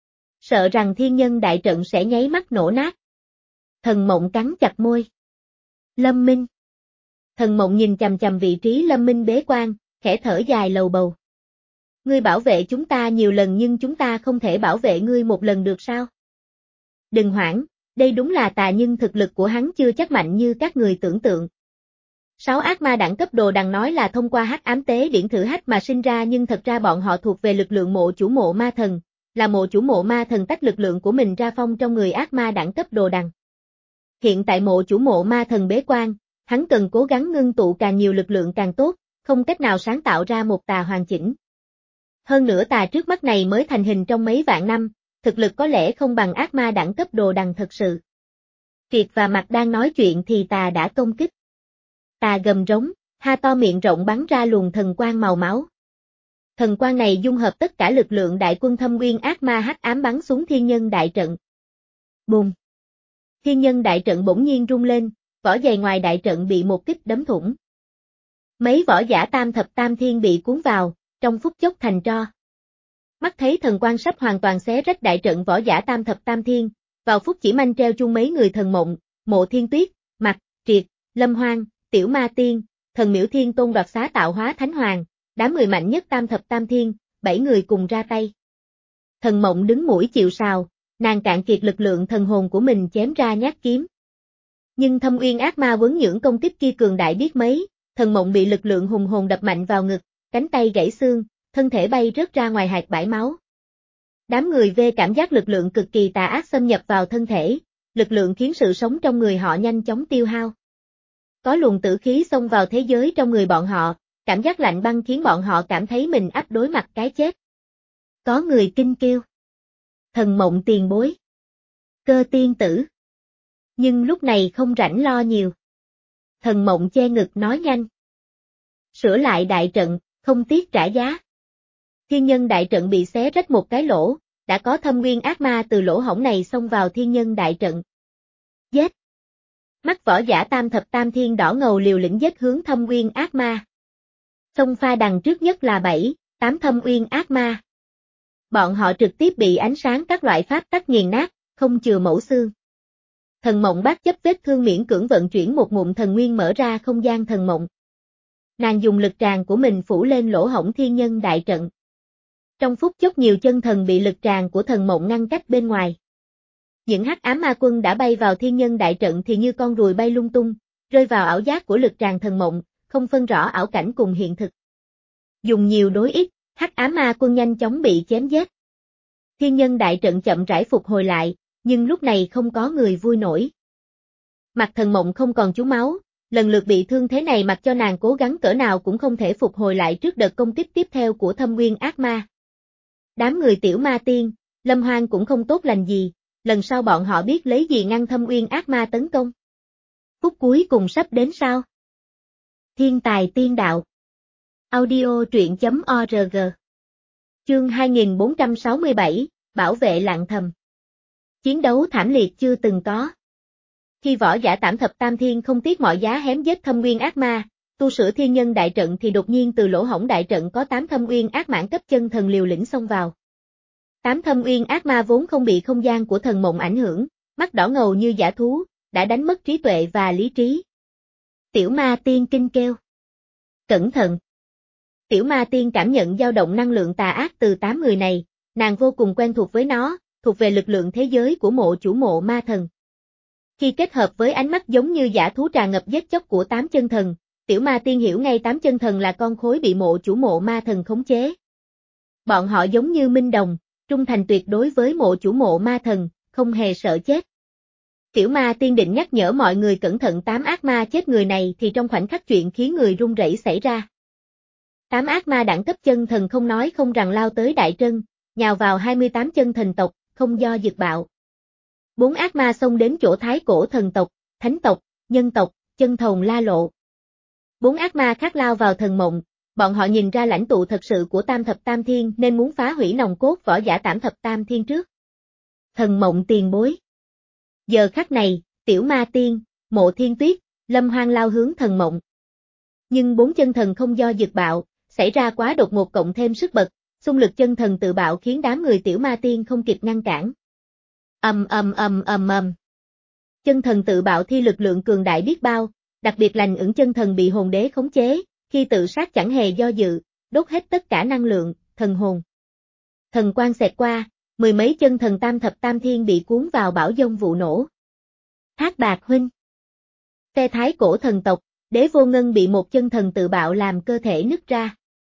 Sợ rằng thiên nhân đại trận sẽ nháy mắt nổ nát. Thần Mộng cắn chặt môi. Lâm Minh. Thần Mộng nhìn chằm chằm vị trí Lâm Minh bế quan, khẽ thở dài lầu bầu. Ngươi bảo vệ chúng ta nhiều lần nhưng chúng ta không thể bảo vệ ngươi một lần được sao? Đừng hoảng, đây đúng là Tà nhưng thực lực của hắn chưa chắc mạnh như các người tưởng tượng. Sáu ác ma đẳng cấp đồ đằng nói là thông qua hắc ám tế điển thử hách mà sinh ra nhưng thật ra bọn họ thuộc về lực lượng mộ chủ mộ ma thần, là mộ chủ mộ ma thần tách lực lượng của mình ra phong trong người ác ma đẳng cấp đồ đằng. Hiện tại mộ chủ mộ ma thần bế quan, hắn cần cố gắng ngưng tụ càng nhiều lực lượng càng tốt, không cách nào sáng tạo ra một Tà hoàn chỉnh. Hơn nữa Tà trước mắt này mới thành hình trong mấy vạn năm, thực lực có lẽ không bằng ác ma đẳng cấp đồ đằng thật sự. Triệt và Mặt đang nói chuyện thì Tà đã công kích. Tà gầm rống, ha to miệng rộng bắn ra luồng thần quang màu máu. Thần quang này dung hợp tất cả lực lượng đại quân thâm nguyên ác ma hắc ám bắn xuống thiên nhân đại trận. Bùm! Thiên nhân đại trận bỗng nhiên rung lên, vỏ dày ngoài đại trận bị một kích đấm thủng. Mấy võ giả tam thập tam thiên bị cuốn vào, trong phút chốc thành tro. Mắt thấy thần quang sắp hoàn toàn xé rách đại trận võ giả tam thập tam thiên, vào phút chỉ manh treo chung mấy người Thần Mộng, Mộ Thiên Tuyết, Mặt, Triệt, Lâm Hoang, Tiểu Ma Tiên, Thần Miễu Thiên Tôn đoạt xá tạo hóa Thánh Hoàng, đám người mạnh nhất tam thập tam thiên, bảy người cùng ra tay. Thần Mộng đứng mũi chịu sào, nàng cạn kiệt lực lượng thần hồn của mình chém ra nhát kiếm. Nhưng Thâm Uyên ác ma quấn nhưỡng công kích kia cường đại biết mấy, Thần Mộng bị lực lượng hùng hồn đập mạnh vào ngực, cánh tay gãy xương, thân thể bay rớt ra ngoài hạt bãi máu. Đám người về cảm giác lực lượng cực kỳ tà ác xâm nhập vào thân thể, lực lượng khiến sự sống trong người họ nhanh chóng tiêu hao. Có luồng tử khí xông vào thế giới trong người bọn họ, cảm giác lạnh băng khiến bọn họ cảm thấy mình áp đối mặt cái chết. Có người kinh kêu. Thần Mộng tiền bối. Cơ tiên tử. Nhưng lúc này không rảnh lo nhiều. Thần Mộng che ngực nói nhanh. Sửa lại đại trận, không tiếc trả giá. Thiên nhân đại trận bị xé rách một cái lỗ, đã có thâm nguyên ác ma từ lỗ hổng này xông vào thiên nhân đại trận. Giết! Mắt võ giả tam thập tam thiên đỏ ngầu liều lĩnh giết hướng thâm nguyên ác ma. Xông pha đằng trước nhất là bảy, tám thâm nguyên ác ma. Bọn họ trực tiếp bị ánh sáng các loại pháp tắc nghiền nát, không chừa mẩu xương. Thần Mộng bát chấp vết thương miễn cưỡng vận chuyển một ngụm thần nguyên mở ra không gian thần mộng. Nàng dùng lực tràn của mình phủ lên lỗ hổng thiên nhân đại trận. Trong phút chốc nhiều chân thần bị lực tràn của thần mộng ngăn cách bên ngoài. Những hắc ám ma quân đã bay vào thiên nhân đại trận thì như con ruồi bay lung tung, rơi vào ảo giác của lực tràn thần mộng, không phân rõ ảo cảnh cùng hiện thực. Dùng nhiều đối ít, hắc ám ma quân nhanh chóng bị chém giết. Thiên nhân đại trận chậm rãi phục hồi lại, nhưng lúc này không có người vui nổi. Mặt Thần Mộng không còn trú máu, lần lượt bị thương thế này mặc cho nàng cố gắng cỡ nào cũng không thể phục hồi lại trước đợt công kích tiếp theo của Thâm Nguyên ác ma. Đám người Tiểu Ma Tiên, Lâm Hoang cũng không tốt lành gì, lần sau bọn họ biết lấy gì ngăn Thâm Nguyên ác ma tấn công. Phút cuối cùng sắp đến sao? Thiên tài tiên đạo. Audio truyện chấm org. Chương hai nghìn bốn trăm sáu mươi bảy, Bảo vệ lạng thầm. Chiến đấu thảm liệt chưa từng có. Khi võ giả Tảm Thập Tam Thiên không tiếc mọi giá hém giết Thâm Nguyên ác ma, tu sửa thiên nhân đại trận thì đột nhiên từ lỗ hổng đại trận có tám Thâm Nguyên ác mãn cấp chân thần liều lĩnh xông vào. Tám Thâm Nguyên ác ma vốn không bị không gian của Thần Mộng ảnh hưởng, mắt đỏ ngầu như dã thú, đã đánh mất trí tuệ và lý trí. Tiểu Ma Tiên kinh kêu. Cẩn thận. Tiểu Ma Tiên cảm nhận dao động năng lượng tà ác từ tám người này, nàng vô cùng quen thuộc với nó, thuộc về lực lượng thế giới của mộ chủ mộ ma thần. Khi kết hợp với ánh mắt giống như dã thú tràn ngập giết chóc của tám chân thần, Tiểu Ma Tiên hiểu ngay tám chân thần là con khối bị mộ chủ mộ ma thần khống chế. Bọn họ giống như minh đồng, trung thành tuyệt đối với mộ chủ mộ ma thần, không hề sợ chết. Tiểu Ma Tiên định nhắc nhở mọi người cẩn thận tám ác ma chết người này thì trong khoảnh khắc chuyện khiến người run rẩy xảy ra. Tám ác ma đẳng cấp chân thần không nói không rằng lao tới đại trân, nhào vào hai mươi tám chân thần tộc, không do dự bạo. Bốn ác ma xông đến chỗ thái cổ thần tộc, thánh tộc, nhân tộc, chân thần La Lộ. Bốn ác ma khác lao vào Thần Mộng, bọn họ nhìn ra lãnh tụ thật sự của Tam Thập Tam Thiên nên muốn phá hủy nòng cốt võ giả Tảm Thập Tam Thiên trước. Thần Mộng tiền bối. Giờ khắc này, Tiểu Ma Tiên, Mộ Thiên Tuyết, Lâm Hoang lao hướng Thần Mộng. Nhưng bốn chân thần không do dự bạo, xảy ra quá đột ngột cộng thêm sức bật, xung lực chân thần tự bạo khiến đám người Tiểu Ma Tiên không kịp ngăn cản. Ầm ầm ầm ầm ầm. Chân thần tự bạo thi lực lượng cường đại biết bao, đặc biệt lành ửng chân thần bị hồn đế khống chế, khi tự sát chẳng hề do dự, đốt hết tất cả năng lượng, thần hồn. Thần quang xẹt qua, mười mấy chân thần Tam Thập Tam Thiên bị cuốn vào bão dông vụ nổ. Thác Bạc huynh. Phe thái cổ thần tộc, Đế Vô Ngân bị một chân thần tự bạo làm cơ thể nứt ra.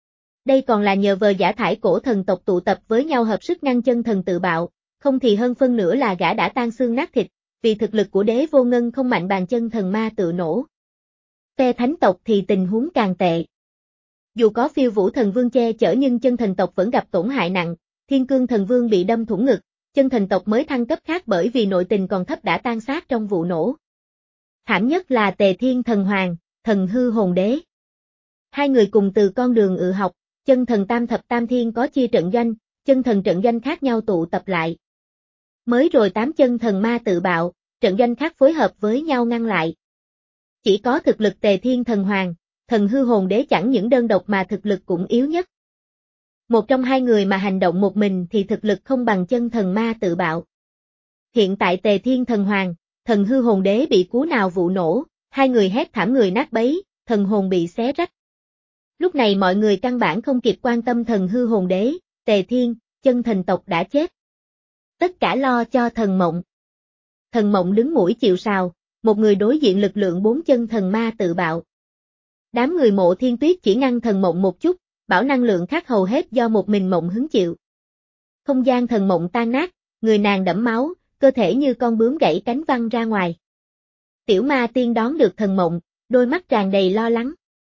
Đây còn là nhờ vờ giả thải cổ thần tộc tụ tập với nhau hợp sức ngăn chân thần tự bạo, không thì hơn phân nửa là gã đã tan xương nát thịt, vì thực lực của Đế Vô Ngân không mạnh bằng chân thần ma tự nổ. Phe thánh tộc thì tình huống càng tệ. Dù có Phiêu Vũ Thần Vương che chở nhưng chân thần tộc vẫn gặp tổn hại nặng, Thiên Cương Thần Vương bị đâm thủng ngực, chân thần tộc mới thăng cấp khác bởi vì nội tình còn thấp đã tan xác trong vụ nổ. Thảm nhất là Tề Thiên Thần Hoàng, Thần Hư Hồn Đế. Hai người cùng từ con đường ự học, chân thần Tam Thập Tam Thiên có chia trận doanh, chân thần trận doanh khác nhau tụ tập lại. Mới rồi tám chân thần ma tự bạo, trận doanh khác phối hợp với nhau ngăn lại. Chỉ có thực lực Tề Thiên Thần Hoàng, Thần Hư Hồn Đế chẳng những đơn độc mà thực lực cũng yếu nhất. Một trong hai người mà hành động một mình thì thực lực không bằng chân thần ma tự bạo. Hiện tại Tề Thiên Thần Hoàng, Thần Hư Hồn Đế bị cú nào vụ nổ, hai người hét thảm người nát bấy, thần hồn bị xé rách. Lúc này mọi người căn bản không kịp quan tâm Thần Hư Hồn Đế, Tề Thiên, chân thần tộc đã chết. Tất cả lo cho Thần Mộng. Thần Mộng đứng mũi chịu sào, một người đối diện lực lượng bốn chân thần ma tự bạo. Đám người Mộ Thiên Tuyết chỉ ngăn Thần Mộng một chút, bảo năng lượng khác hầu hết do một mình Mộng hứng chịu. Không gian Thần Mộng tan nát, người nàng đẫm máu, cơ thể như con bướm gãy cánh văng ra ngoài. Tiểu Ma Tiên đón được Thần Mộng, đôi mắt tràn đầy lo lắng.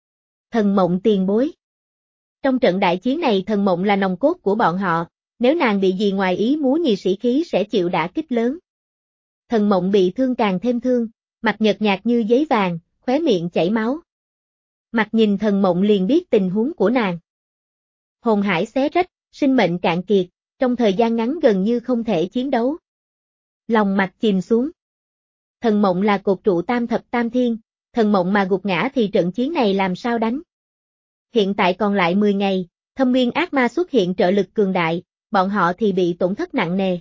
Thần Mộng tiền bối. Trong trận đại chiến này Thần Mộng là nòng cốt của bọn họ, nếu nàng bị gì ngoài ý muốn nhì sĩ khí sẽ chịu đả kích lớn. Thần Mộng bị thương càng thêm thương, mặt nhợt nhạt như giấy vàng, khóe miệng chảy máu. Mặt nhìn Thần Mộng liền biết tình huống của nàng. Hồn hải xé rách, sinh mệnh cạn kiệt, trong thời gian ngắn gần như không thể chiến đấu. Lòng mặt chìm xuống. Thần Mộng là cột trụ Tam Thập Tam Thiên, Thần Mộng mà gục ngã thì trận chiến này làm sao đánh. Hiện tại còn lại mười ngày, Thâm Nguyên ác ma xuất hiện trợ lực cường đại, bọn họ thì bị tổn thất nặng nề.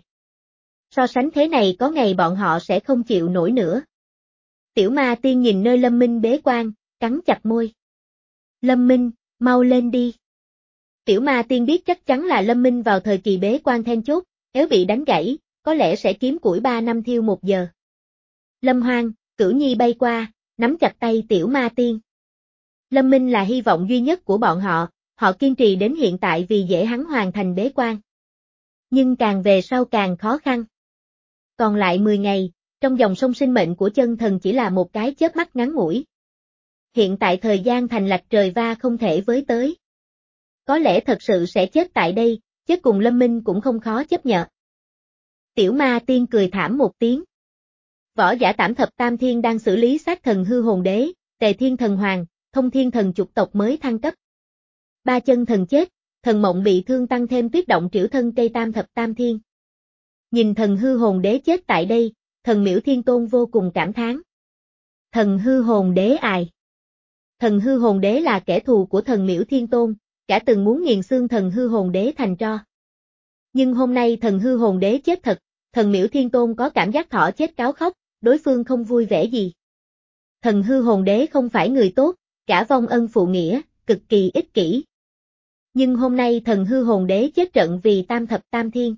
So sánh thế này có ngày bọn họ sẽ không chịu nổi nữa. Tiểu Ma Tiên nhìn nơi Lâm Minh bế quan, cắn chặt môi. Lâm Minh, mau lên đi. Tiểu Ma Tiên biết chắc chắn là Lâm Minh vào thời kỳ bế quan then chốt, nếu bị đánh gãy, có lẽ sẽ kiếm củi ba năm thiêu một giờ. Lâm Hoang, Cửu Nhi bay qua, nắm chặt tay Tiểu Ma Tiên. Lâm Minh là hy vọng duy nhất của bọn họ, họ kiên trì đến hiện tại vì dễ hắn hoàn thành bế quan. Nhưng càng về sau càng khó khăn. Còn lại mười ngày, trong dòng sông sinh mệnh của chân thần chỉ là một cái chớp mắt ngắn ngủi. Hiện tại thời gian thành lạch trời va không thể với tới. Có lẽ thật sự sẽ chết tại đây, chết cùng Lâm Minh cũng không khó chấp nhận. Tiểu Ma Tiên cười thảm một tiếng. Võ giả Tảm Thập Tam Thiên đang xử lý sát thần hư hồn đế, Tề Thiên Thần Hoàng, Thông Thiên Thần Chục tộc mới thăng cấp. Ba chân thần chết, Thần Mộng bị thương tăng thêm tuyết động triểu thân cây Tam Thập Tam Thiên. Nhìn thần hư hồn đế chết tại đây, Thần Miễu Thiên Tôn vô cùng cảm thán. Thần hư hồn đế ai? Thần hư hồn đế là kẻ thù của Thần Miễu Thiên Tôn, cả từng muốn nghiền xương thần hư hồn đế thành tro. Nhưng hôm nay thần hư hồn đế chết thật, Thần Miễu Thiên Tôn có cảm giác thỏ chết cáo khóc, đối phương không vui vẻ gì. Thần hư hồn đế không phải người tốt, cả vong ân phụ nghĩa, cực kỳ ích kỷ. Nhưng hôm nay thần hư hồn đế chết trận vì Tam Thập Tam Thiên.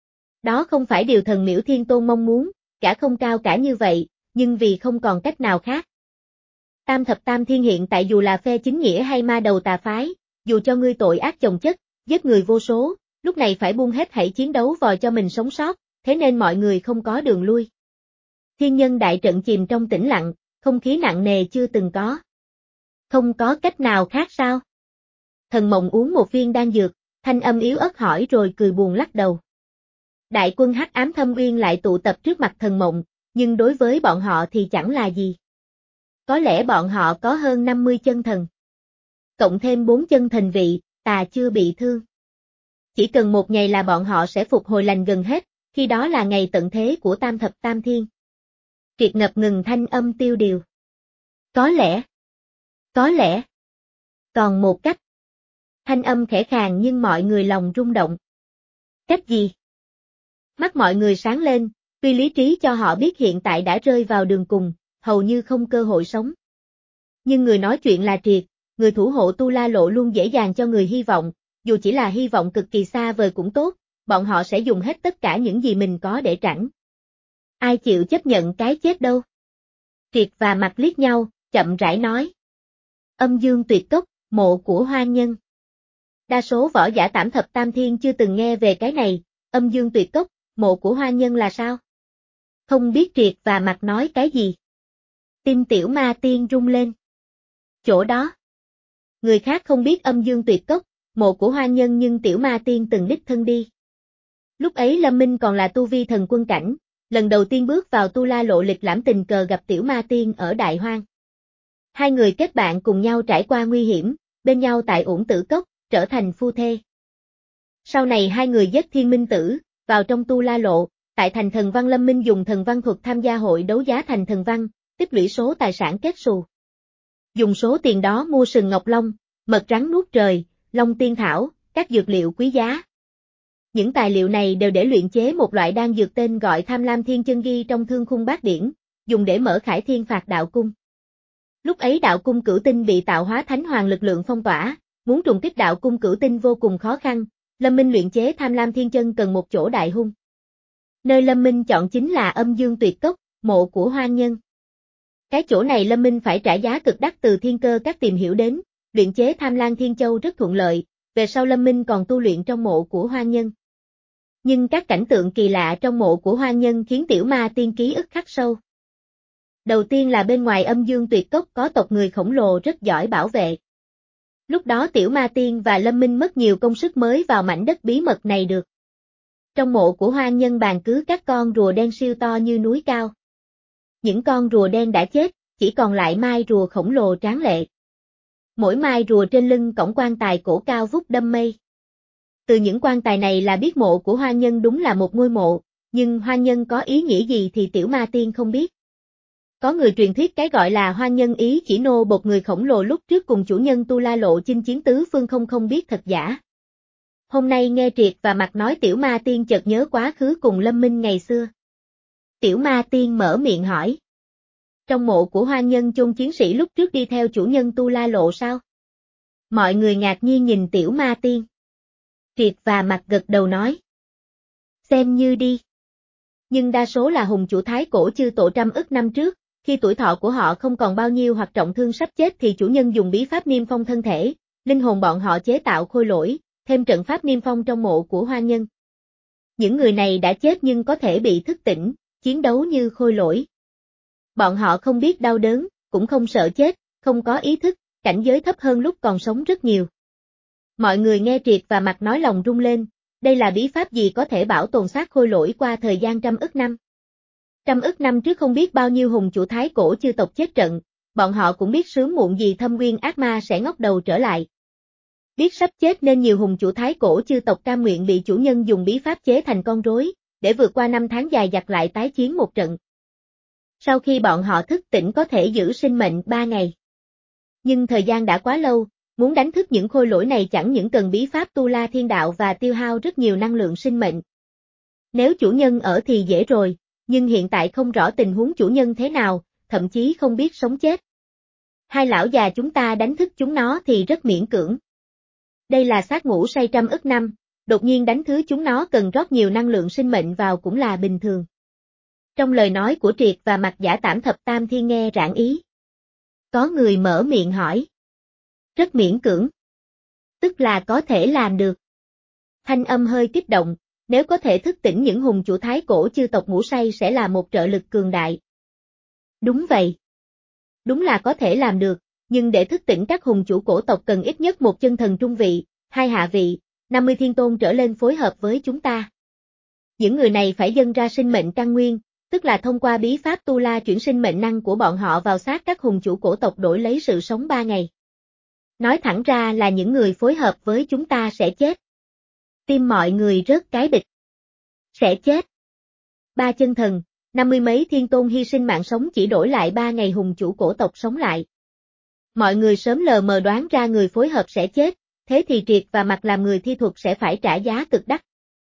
Đó không phải điều Thần Miễu Thiên Tôn mong muốn, cả không cao cả như vậy, nhưng vì không còn cách nào khác. Tam Thập Tam Thiên hiện tại dù là phe chính nghĩa hay ma đầu tà phái, dù cho ngươi tội ác chồng chất, giết người vô số, lúc này phải buông hết hãy chiến đấu vò cho mình sống sót, thế nên mọi người không có đường lui. Thiên nhân đại trận chìm trong tĩnh lặng, không khí nặng nề chưa từng có. Không có cách nào khác sao? Thần Mộng uống một viên đan dược, thanh âm yếu ớt hỏi rồi cười buồn lắc đầu. Đại quân Hắc Ám Thâm Uyên lại tụ tập trước mặt Thần Mộng, nhưng đối với bọn họ thì chẳng là gì. Có lẽ bọn họ có hơn năm mươi chân thần. Cộng thêm bốn chân thần vị, tà chưa bị thương. Chỉ cần một ngày là bọn họ sẽ phục hồi lành gần hết, khi đó là ngày tận thế của Tam Thập Tam Thiên. Triệt ngập ngừng thanh âm tiêu điều. Có lẽ. Có lẽ. Còn một cách. Thanh âm khẽ khàng nhưng mọi người lòng rung động. Cách gì? Mắt mọi người sáng lên, tuy lý trí cho họ biết hiện tại đã rơi vào đường cùng, hầu như không cơ hội sống. Nhưng người nói chuyện là Triệt, người thủ hộ Tu La Lộ luôn dễ dàng cho người hy vọng, dù chỉ là hy vọng cực kỳ xa vời cũng tốt, bọn họ sẽ dùng hết tất cả những gì mình có để tránh. Ai chịu chấp nhận cái chết đâu? Triệt và Mặt liếc nhau, chậm rãi nói. Âm Dương Tuyệt Cốc, mộ của hoang nhân. Đa số võ giả Tảm Thập Tam Thiên chưa từng nghe về cái này, Âm Dương Tuyệt Cốc, mộ của hoang nhân là sao? Không biết Triệt và Mặt nói cái gì. Tim Tiểu Ma Tiên rung lên. Chỗ đó. Người khác không biết Âm Dương Tuyệt Cốc, mộ của hoang nhân nhưng Tiểu Ma Tiên từng đích thân đi. Lúc ấy Lâm Minh còn là tu vi thần quân cảnh, lần đầu tiên bước vào Tu La Lộ lịch lãm tình cờ gặp Tiểu Ma Tiên ở Đại Hoang. Hai người kết bạn cùng nhau trải qua nguy hiểm, bên nhau tại Uổng Tử Cốc, trở thành phu thê. Sau này hai người giết Thiên Minh Tử, vào trong Tu La Lộ, tại thành thần văn Lâm Minh dùng thần văn thuật tham gia hội đấu giá thành thần văn, tích lũy số tài sản kết xù. Dùng số tiền đó mua sừng ngọc long, mật rắn nuốt trời, long tiên thảo, các dược liệu quý giá. Những tài liệu này đều để luyện chế một loại đan dược tên gọi Tham Lam Thiên Chân ghi trong Thương Khung Bát Điển, dùng để mở Khải Thiên Phạt Đạo Cung. Lúc ấy Đạo Cung Cửu Tinh bị tạo hóa thánh hoàng lực lượng phong tỏa, muốn trùng kích Đạo Cung Cửu Tinh vô cùng khó khăn, Lâm Minh luyện chế Tham Lam Thiên Chân cần một chỗ đại hung. Nơi Lâm Minh chọn chính là Âm Dương Tuyệt Cốc, mộ của hoang nhân. Cái chỗ này Lâm Minh phải trả giá cực đắt từ thiên cơ các tìm hiểu đến, luyện chế Tham Lam Thiên Châu rất thuận lợi, về sau Lâm Minh còn tu luyện trong mộ của hoang nhân. Nhưng các cảnh tượng kỳ lạ trong mộ của hoang nhân khiến Tiểu Ma Tiên ký ức khắc sâu. Đầu tiên là bên ngoài Âm Dương Tuyệt Cốc có tộc người khổng lồ rất giỏi bảo vệ. Lúc đó Tiểu Ma Tiên và Lâm Minh mất nhiều công sức mới vào mảnh đất bí mật này được. Trong mộ của hoang nhân bàn cứ các con rùa đen siêu to như núi cao. Những con rùa đen đã chết, chỉ còn lại mai rùa khổng lồ tráng lệ. Mỗi mai rùa trên lưng cổng quan tài cổ cao vút đâm mây. Từ những quan tài này là biết mộ của hoang nhân đúng là một ngôi mộ, nhưng hoang nhân có ý nghĩa gì thì Tiểu Ma Tiên không biết. Có người truyền thuyết cái gọi là hoang nhân ý chỉ nô bột người khổng lồ lúc trước cùng chủ nhân Tu La Lộ chinh chiến tứ phương không không biết thật giả. Hôm nay nghe Triệt và Mặt nói Tiểu Ma Tiên chợt nhớ quá khứ cùng Lâm Minh ngày xưa. Tiểu Ma Tiên mở miệng hỏi. Trong mộ của hoang nhân chôn chiến sĩ lúc trước đi theo chủ nhân Tu La Lộ sao? Mọi người ngạc nhiên nhìn Tiểu Ma Tiên. Triệt và Mặt gật đầu nói. Xem như đi. Nhưng đa số là hùng chủ thái cổ chư tổ trăm ức năm trước, khi tuổi thọ của họ không còn bao nhiêu hoặc trọng thương sắp chết thì chủ nhân dùng bí pháp niêm phong thân thể, linh hồn bọn họ chế tạo khôi lỗi, thêm trận pháp niêm phong trong mộ của hoang nhân. Những người này đã chết nhưng có thể bị thức tỉnh, chiến đấu như khôi lỗi. Bọn họ không biết đau đớn, cũng không sợ chết, không có ý thức, cảnh giới thấp hơn lúc còn sống rất nhiều. Mọi người nghe Triệt và Mặt nói lòng rung lên, đây là bí pháp gì có thể bảo tồn xác khôi lỗi qua thời gian trăm ức năm. Trăm ức năm trước không biết bao nhiêu hùng chủ thái cổ chư tộc chết trận, bọn họ cũng biết sớm muộn gì Thâm Nguyên ác ma sẽ ngóc đầu trở lại. Biết sắp chết nên nhiều hùng chủ thái cổ chư tộc cam nguyện bị chủ nhân dùng bí pháp chế thành con rối, để vượt qua năm tháng dài dặt lại tái chiến một trận. Sau khi bọn họ thức tỉnh có thể giữ sinh mệnh ba ngày. Nhưng thời gian đã quá lâu, muốn đánh thức những khôi lỗi này chẳng những cần bí pháp tu la thiên đạo và tiêu hao rất nhiều năng lượng sinh mệnh. Nếu chủ nhân ở thì dễ rồi, nhưng hiện tại không rõ tình huống chủ nhân thế nào, thậm chí không biết sống chết. Hai lão già chúng ta đánh thức chúng nó thì rất miễn cưỡng. Đây là xác ngủ say trăm ức năm, đột nhiên đánh thứ chúng nó cần rót nhiều năng lượng sinh mệnh vào cũng là bình thường. Trong lời nói của Triệt và Mặt Giả Tạm Thập Tam Thiên nghe rạng ý. Có người mở miệng hỏi. Rất miễn cưỡng. Tức là có thể làm được. Thanh âm hơi kích động, nếu có thể thức tỉnh những hùng chủ thái cổ chư tộc ngủ say sẽ là một trợ lực cường đại. Đúng vậy. Đúng là có thể làm được, nhưng để thức tỉnh các hùng chủ cổ tộc cần ít nhất một chân thần trung vị, hai hạ vị, năm mươi thiên tôn trở lên phối hợp với chúng ta. Những người này phải dâng ra sinh mệnh căn nguyên, tức là thông qua bí pháp tu la chuyển sinh mệnh năng của bọn họ vào xác các hùng chủ cổ tộc đổi lấy sự sống ba ngày. Nói thẳng ra là những người phối hợp với chúng ta sẽ chết. Tim mọi người rớt cái bịch. Sẽ chết. Ba chân thần, năm mươi mấy thiên tôn hy sinh mạng sống chỉ đổi lại ba ngày hùng chủ cổ tộc sống lại. Mọi người sớm lờ mờ đoán ra người phối hợp sẽ chết, thế thì Triệt và Mặt làm người thi thuật sẽ phải trả giá cực đắt.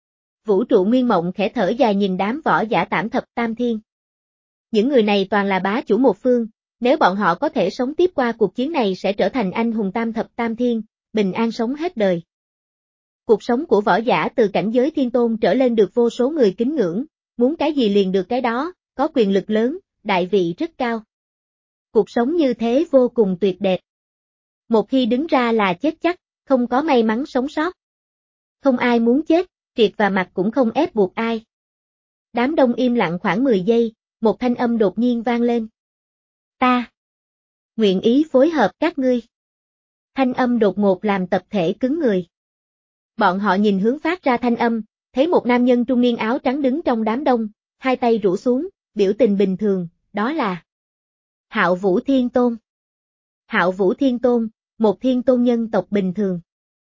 Vũ trụ Nguyên Mộng khẽ thở dài nhìn đám võ giả Tạm Thập Tam Thiên. Những người này toàn là bá chủ một phương, nếu bọn họ có thể sống tiếp qua cuộc chiến này sẽ trở thành anh hùng Tam Thập Tam Thiên, bình an sống hết đời. Cuộc sống của võ giả từ cảnh giới thiên tôn trở lên được vô số người kính ngưỡng, muốn cái gì liền được cái đó, có quyền lực lớn, đại vị rất cao. Cuộc sống như thế vô cùng tuyệt đẹp. Một khi đứng ra là chết chắc, không có may mắn sống sót. Không ai muốn chết, Triệt và Mặt cũng không ép buộc ai. Đám đông im lặng khoảng mười giây, một thanh âm đột nhiên vang lên. Ta nguyện ý phối hợp các ngươi. Thanh âm đột ngột làm tập thể cứng người. Bọn họ nhìn hướng phát ra thanh âm, thấy một nam nhân trung niên áo trắng đứng trong đám đông, hai tay rũ xuống, biểu tình bình thường, đó là Hạo Vũ Thiên Tôn. Hạo Vũ Thiên Tôn, một thiên tôn nhân tộc bình thường.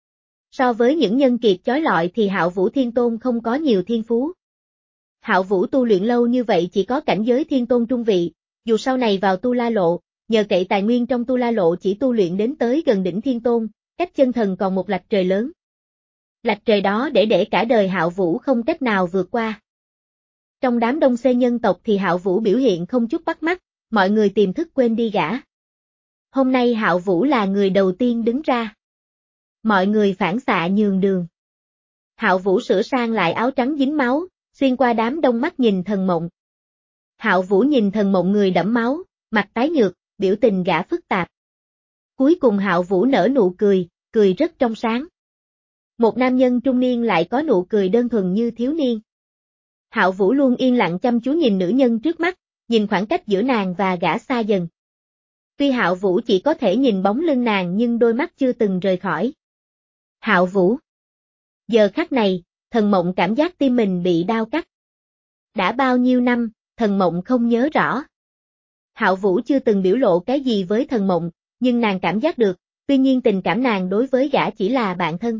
So với những nhân kiệt chói lọi thì Hạo Vũ Thiên Tôn không có nhiều thiên phú. Hạo Vũ tu luyện lâu như vậy chỉ có cảnh giới thiên tôn trung vị, dù sau này vào tu la lộ, nhờ cậy tài nguyên trong tu la lộ chỉ tu luyện đến tới gần đỉnh thiên tôn, cách chân thần còn một lạch trời lớn. Lạch trời đó để để cả đời Hạo Vũ không cách nào vượt qua. Trong đám đông xê nhân tộc thì Hạo Vũ biểu hiện không chút bắt mắt, mọi người tiềm thức quên đi gã. Hôm nay Hạo Vũ là người đầu tiên đứng ra. Mọi người phản xạ nhường đường. Hạo Vũ sửa sang lại áo trắng dính máu, xuyên qua đám đông mắt nhìn Thần Mộng. Hạo Vũ nhìn Thần Mộng người đẫm máu, mặt tái nhợt, biểu tình gã phức tạp. Cuối cùng Hạo Vũ nở nụ cười, cười rất trong sáng. Một nam nhân trung niên lại có nụ cười đơn thuần như thiếu niên. Hạo Vũ luôn yên lặng chăm chú nhìn nữ nhân trước mắt, nhìn khoảng cách giữa nàng và gã xa dần. Tuy Hạo Vũ chỉ có thể nhìn bóng lưng nàng nhưng đôi mắt chưa từng rời khỏi. Hạo Vũ. Giờ khắc này, Thần Mộng cảm giác tim mình bị đau cắt. Đã bao nhiêu năm, Thần Mộng không nhớ rõ. Hạo Vũ chưa từng biểu lộ cái gì với Thần Mộng, nhưng nàng cảm giác được, tuy nhiên tình cảm nàng đối với gã chỉ là bạn thân.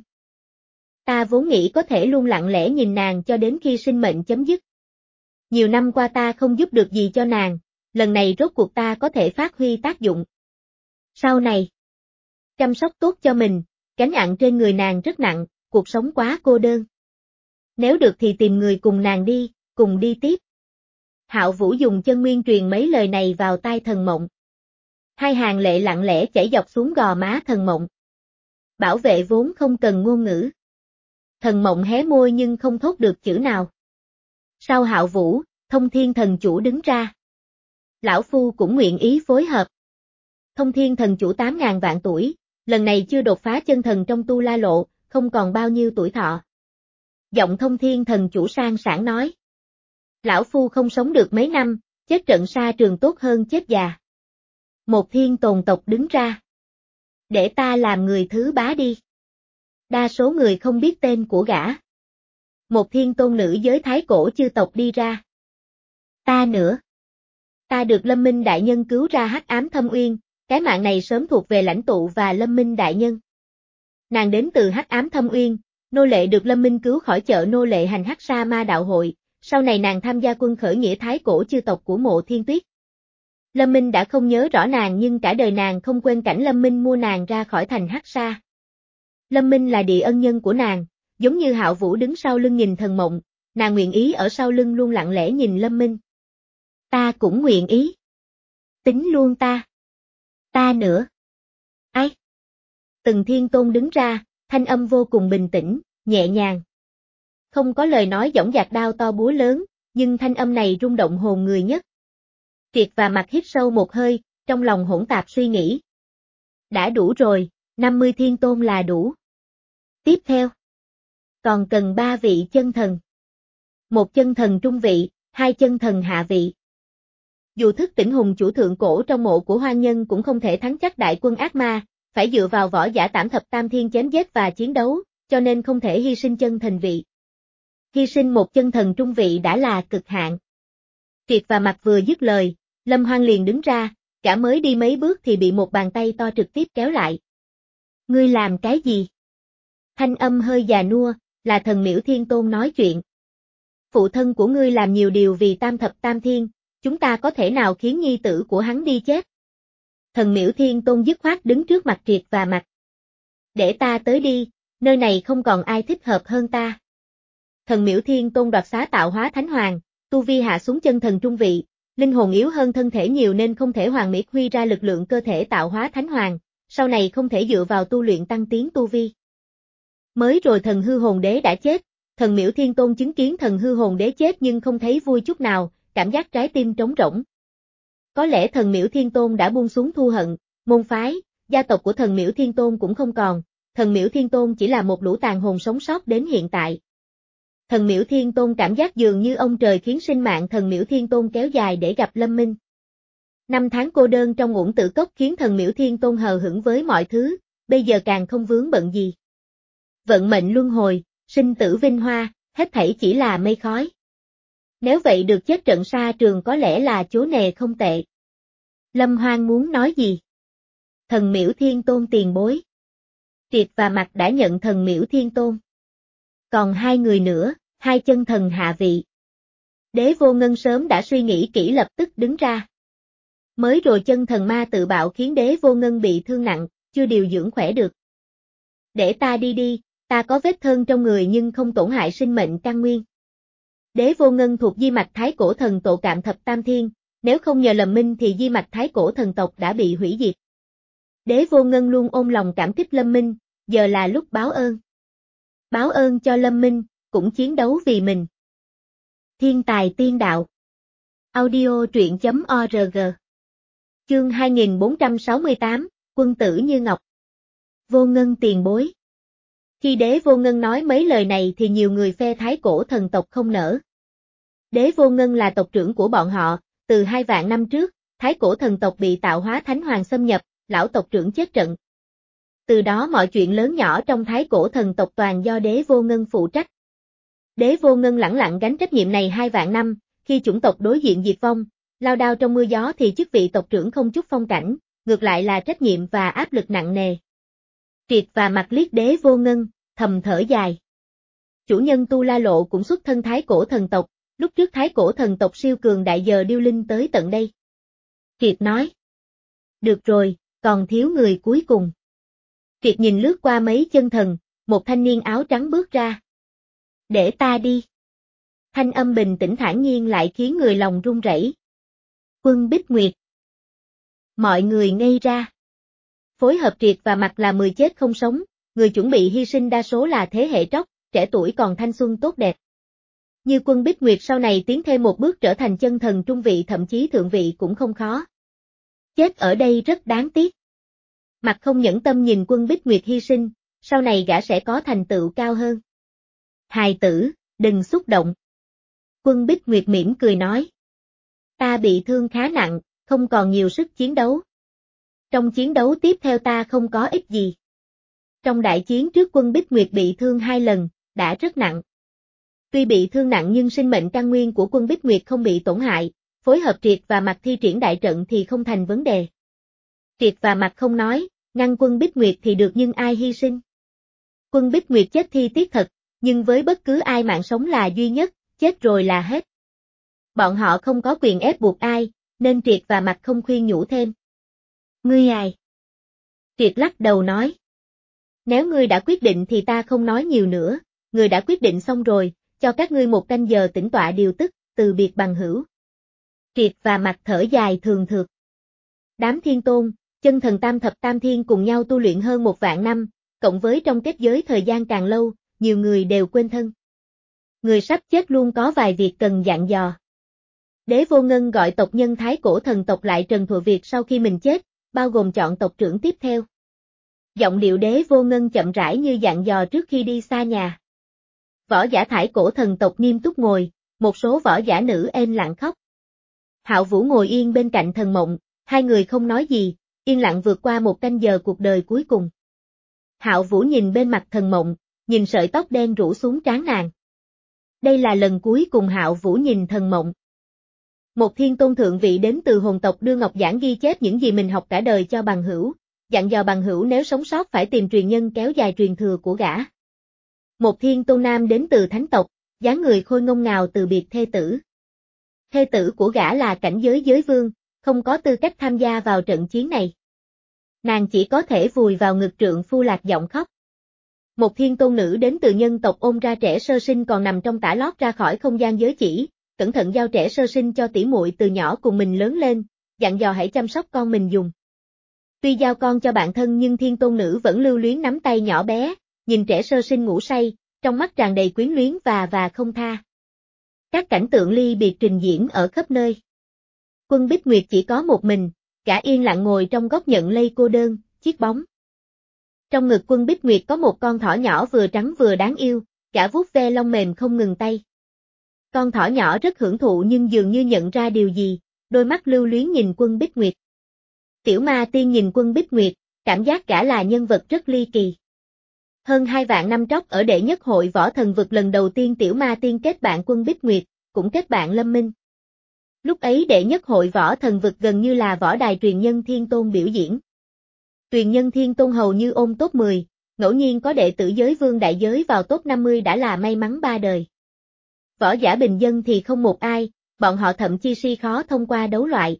Ta vốn nghĩ có thể luôn lặng lẽ nhìn nàng cho đến khi sinh mệnh chấm dứt. Nhiều năm qua ta không giúp được gì cho nàng, lần này rốt cuộc ta có thể phát huy tác dụng. Sau này, chăm sóc tốt cho mình, gánh nặng trên người nàng rất nặng, cuộc sống quá cô đơn. Nếu được thì tìm người cùng nàng đi, cùng đi tiếp. Hạo Vũ dùng chân nguyên truyền mấy lời này vào tai Thần Mộng. Hai hàng lệ lặng lẽ chảy dọc xuống gò má Thần Mộng. Bảo vệ vốn không cần ngôn ngữ. Thần Mộng hé môi nhưng không thốt được chữ nào. Sau Hạo Vũ, Thông Thiên Thần Chủ đứng ra. Lão Phu cũng nguyện ý phối hợp. Thông Thiên Thần Chủ tám ngàn vạn tuổi, lần này chưa đột phá chân thần trong tu la lộ, không còn bao nhiêu tuổi thọ. Giọng Thông Thiên Thần Chủ sang sảng nói. Lão Phu không sống được mấy năm, chết trận xa trường tốt hơn chết già. Một thiên tồn tộc đứng ra. Để ta làm người thứ bá đi. Đa số người không biết tên của gã. Một thiên tôn nữ giới thái cổ chư tộc đi ra. Ta nữa. Ta được Lâm Minh Đại Nhân cứu ra hắc ám thâm uyên, cái mạng này sớm thuộc về lãnh tụ và Lâm Minh Đại Nhân. Nàng đến từ hắc ám thâm uyên, nô lệ được Lâm Minh cứu khỏi chợ nô lệ hành hắc sa ma đạo hội, sau này nàng tham gia quân khởi nghĩa thái cổ chư tộc của Mộ Thiên Tuyết. Lâm Minh đã không nhớ rõ nàng nhưng cả đời nàng không quên cảnh Lâm Minh mua nàng ra khỏi thành hắc sa. Lâm Minh là địa ân nhân của nàng, giống như Hạo Vũ đứng sau lưng nhìn thần mộng, nàng nguyện ý ở sau lưng luôn lặng lẽ nhìn Lâm Minh. Ta cũng nguyện ý. Tính luôn ta. Ta nữa. Ái. Từng thiên tôn đứng ra, thanh âm vô cùng bình tĩnh, nhẹ nhàng. Không có lời nói dõng dạc đao to búa lớn, nhưng thanh âm này rung động hồn người nhất. Triệt và Mặt hít sâu một hơi, trong lòng hỗn tạp suy nghĩ. Đã đủ rồi, năm mươi thiên tôn là đủ. Tiếp theo. Còn cần ba vị chân thần. Một chân thần trung vị, hai chân thần hạ vị. Dù thức tỉnh hùng chủ thượng cổ trong mộ của hoang nhân cũng không thể thắng chắc đại quân ác ma, phải dựa vào võ giả tạm thập tam thiên chém giết và chiến đấu, cho nên không thể hy sinh chân thần vị. Hy sinh một chân thần trung vị đã là cực hạn. Triệt và Mặt vừa dứt lời, Lâm Hoang liền đứng ra, cả mới đi mấy bước thì bị một bàn tay to trực tiếp kéo lại. Ngươi làm cái gì? Thanh âm hơi già nua, là thần Miễu Thiên Tôn nói chuyện. Phụ thân của ngươi làm nhiều điều vì tam thập tam thiên, chúng ta có thể nào khiến nhi tử của hắn đi chết? Thần Miễu Thiên Tôn dứt khoát đứng trước mặt Triệt và Mặt. Để ta tới đi, nơi này không còn ai thích hợp hơn ta. Thần Miễu Thiên Tôn đoạt xá tạo hóa thánh hoàng, tu vi hạ xuống chân thần trung vị, linh hồn yếu hơn thân thể nhiều nên không thể hoàn mỹ huy ra lực lượng cơ thể tạo hóa thánh hoàng, sau này không thể dựa vào tu luyện tăng tiến tu vi. Mới rồi thần hư hồn đế đã chết, thần Miễu Thiên Tôn chứng kiến thần hư hồn đế chết nhưng không thấy vui chút nào, cảm giác trái tim trống rỗng. Có lẽ thần Miễu Thiên Tôn đã buông xuống thù hận, môn phái, gia tộc của thần Miễu Thiên Tôn cũng không còn, thần Miễu Thiên Tôn chỉ là một lũ tàn hồn sống sót đến hiện tại. Thần Miễu Thiên Tôn cảm giác dường như ông trời khiến sinh mạng thần Miễu Thiên Tôn kéo dài để gặp Lâm Minh. Năm tháng cô đơn trong Uổng Tử Cốc khiến thần Miễu Thiên Tôn hờ hững với mọi thứ, bây giờ càng không vướng bận gì. Vận mệnh luân hồi, sinh tử vinh hoa, hết thảy chỉ là mây khói. Nếu vậy được chết trận xa trường có lẽ là chố nề không tệ. Lâm Hoang muốn nói gì? Thần Miễu Thiên Tôn tiền bối. Triệt và Mặt đã nhận thần Miễu Thiên Tôn. Còn hai người nữa, hai chân thần hạ vị. Đế Vô Ngân sớm đã suy nghĩ kỹ lập tức đứng ra. Mới rồi chân thần ma tự bạo khiến Đế Vô Ngân bị thương nặng, chưa điều dưỡng khỏe được. Để ta đi đi, ta có vết thương trong người nhưng không tổn hại sinh mệnh căn nguyên. Đế Vô Ngân thuộc di mạch thái cổ thần tộc Cạm Thập Tam Thiên, nếu không nhờ Lâm Minh thì di mạch thái cổ thần tộc đã bị hủy diệt. Đế Vô Ngân luôn ôm lòng cảm kích Lâm Minh, giờ là lúc báo ơn. Báo ơn cho Lâm Minh, cũng chiến đấu vì mình. Thiên tài tiên đạo. Audio truyện chấm org. Chương hai nghìn bốn trăm sáu mươi tám, Quân tử như ngọc. Vô Ngân tiền bối. Khi Đế Vô Ngân nói mấy lời này thì nhiều người phe thái cổ thần tộc không nỡ. Đế Vô Ngân là tộc trưởng của bọn họ, từ hai vạn năm trước, thái cổ thần tộc bị tạo hóa thánh hoàng xâm nhập, lão tộc trưởng chết trận. Từ đó mọi chuyện lớn nhỏ trong thái cổ thần tộc toàn do Đế Vô Ngân phụ trách. Đế Vô Ngân lẳng lặng gánh trách nhiệm này hai vạn năm, khi chủng tộc đối diện diệt vong, lao đao trong mưa gió thì chức vị tộc trưởng không chút phong cảnh, ngược lại là trách nhiệm và áp lực nặng nề. Triệt và Mặt liếc Đế Vô Ngân, thầm thở dài. Chủ nhân Tu La Lộ cũng xuất thân thái cổ thần tộc, lúc trước thái cổ thần tộc siêu cường đại giờ điêu linh tới tận đây. Triệt nói. Được rồi, còn thiếu người cuối cùng. Triệt nhìn lướt qua mấy chân thần, một thanh niên áo trắng bước ra. Để ta đi. Thanh âm bình tĩnh thản nhiên lại khiến người lòng run rẩy. Quân Bích Nguyệt. Mọi người ngây ra. Phối hợp Triệt và Mặt là mười chết không sống, người chuẩn bị hy sinh đa số là thế hệ tróc, trẻ tuổi còn thanh xuân tốt đẹp. Như Quân Bích Nguyệt sau này tiến thêm một bước trở thành chân thần trung vị thậm chí thượng vị cũng không khó. Chết ở đây rất đáng tiếc. Mặt không nhẫn tâm nhìn Quân Bích Nguyệt hy sinh, sau này gã sẽ có thành tựu cao hơn. Hài tử, đừng xúc động. Quân Bích Nguyệt mỉm cười nói. Ta bị thương khá nặng, không còn nhiều sức chiến đấu. Trong chiến đấu tiếp theo ta không có ích gì. Trong đại chiến trước Quân Bích Nguyệt bị thương hai lần, đã rất nặng. Tuy bị thương nặng nhưng sinh mệnh căn nguyên của Quân Bích Nguyệt không bị tổn hại, phối hợp Triệt và Mặc thi triển đại trận thì không thành vấn đề. Triệt và Mặc không nói, ngăn Quân Bích Nguyệt thì được nhưng ai hy sinh. Quân Bích Nguyệt chết thi tiếc thật, nhưng với bất cứ ai mạng sống là duy nhất, chết rồi là hết. Bọn họ không có quyền ép buộc ai, nên Triệt và Mặc không khuyên nhủ thêm. Ngươi ai? Triệt lắc đầu nói. Nếu ngươi đã quyết định thì ta không nói nhiều nữa, ngươi đã quyết định xong rồi, cho các ngươi một canh giờ tĩnh tọa điều tức, từ biệt bằng hữu. Triệt và Mặc thở dài thường thượt. Đám thiên tôn, chân thần tam thập tam thiên cùng nhau tu luyện hơn một vạn năm, cộng với trong kết giới thời gian càng lâu, nhiều người đều quên thân. Người sắp chết luôn có vài việc cần dặn dò. Đế Vô Ngân gọi tộc nhân Thái Cổ thần tộc lại trần thuật việc sau khi mình chết, bao gồm chọn tộc trưởng tiếp theo. Giọng điệu Đế Vô Ngân chậm rãi như dặn dò trước khi đi xa nhà. Võ giả Thái Cổ thần tộc nghiêm túc ngồi, một số võ giả nữ êm lặng khóc. Hạo Vũ ngồi yên bên cạnh Thần Mộng, hai người không nói gì, yên lặng vượt qua một canh giờ cuộc đời cuối cùng. Hạo Vũ nhìn bên mặt Thần Mộng, nhìn sợi tóc đen rủ xuống trán nàng. Đây là lần cuối cùng Hạo Vũ nhìn Thần Mộng. Một thiên tôn thượng vị đến từ hồn tộc đưa ngọc giản ghi chép những gì mình học cả đời cho bằng hữu, dặn dò bằng hữu nếu sống sót phải tìm truyền nhân kéo dài truyền thừa của gã. Một thiên tôn nam đến từ thánh tộc, dáng người khôi ngông ngào từ biệt thê tử. Thê tử của gã là cảnh giới giới vương, không có tư cách tham gia vào trận chiến này. Nàng chỉ có thể vùi vào ngực trượng phu lạc giọng khóc. Một thiên tôn nữ đến từ nhân tộc ôm ra trẻ sơ sinh còn nằm trong tã lót ra khỏi không gian giới chỉ, cẩn thận giao trẻ sơ sinh cho tỷ muội từ nhỏ cùng mình lớn lên, dặn dò hãy chăm sóc con mình dùng. Tuy giao con cho bạn thân nhưng thiên tôn nữ vẫn lưu luyến nắm tay nhỏ bé, nhìn trẻ sơ sinh ngủ say, trong mắt tràn đầy quyến luyến và và không tha. Các cảnh tượng ly biệt trình diễn ở khắp nơi. Quân Bích Nguyệt chỉ có một mình, gã yên lặng ngồi trong góc nhận lây cô đơn, chiếc bóng. Trong ngực Quân Bích Nguyệt có một con thỏ nhỏ vừa trắng vừa đáng yêu, gã vuốt ve lông mềm không ngừng tay. Con thỏ nhỏ rất hưởng thụ nhưng dường như nhận ra điều gì, đôi mắt lưu luyến nhìn Quân Bích Nguyệt. Tiểu Ma Tiên nhìn Quân Bích Nguyệt, cảm giác gã là nhân vật rất ly kỳ. Hơn hai vạn năm tróc ở đệ nhất hội võ thần vực lần đầu tiên Tiểu Ma Tiên kết bạn Quân Bích Nguyệt, cũng kết bạn Lâm Minh. Lúc ấy đệ nhất hội võ thần vực gần như là võ đài truyền nhân thiên tôn biểu diễn. Truyền nhân thiên tôn hầu như ôm top mười, ngẫu nhiên có đệ tử giới vương đại giới vào top năm mươi đã là may mắn ba đời. Võ giả bình dân thì không một ai, bọn họ thậm chí si khó thông qua đấu loại.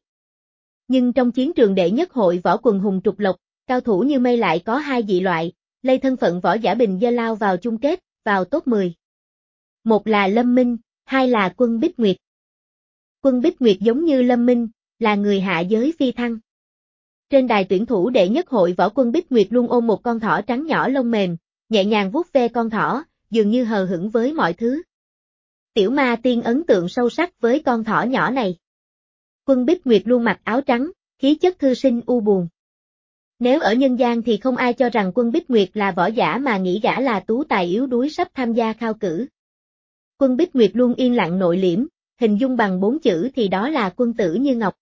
Nhưng trong chiến trường đệ nhất hội võ quần hùng trục lộc, cao thủ như mây lại có hai dị loại, lấy thân phận võ giả bình dân lao vào chung kết, vào top mười. Một là Lâm Minh, hai là Quân Bích Nguyệt. Quân Bích Nguyệt giống như Lâm Minh, là người hạ giới phi thăng. Trên đài tuyển thủ đệ nhất hội võ Quân Bích Nguyệt luôn ôm một con thỏ trắng nhỏ lông mềm, nhẹ nhàng vuốt ve con thỏ, dường như hờ hững với mọi thứ. Tiểu Ma Tiên ấn tượng sâu sắc với con thỏ nhỏ này. Quân Bích Nguyệt luôn mặc áo trắng, khí chất thư sinh u buồn. Nếu ở nhân gian thì không ai cho rằng Quân Bích Nguyệt là võ giả mà nghĩ gã là tú tài yếu đuối sắp tham gia khao cử. Quân Bích Nguyệt luôn yên lặng nội liễm, hình dung bằng bốn chữ thì đó là quân tử như ngọc.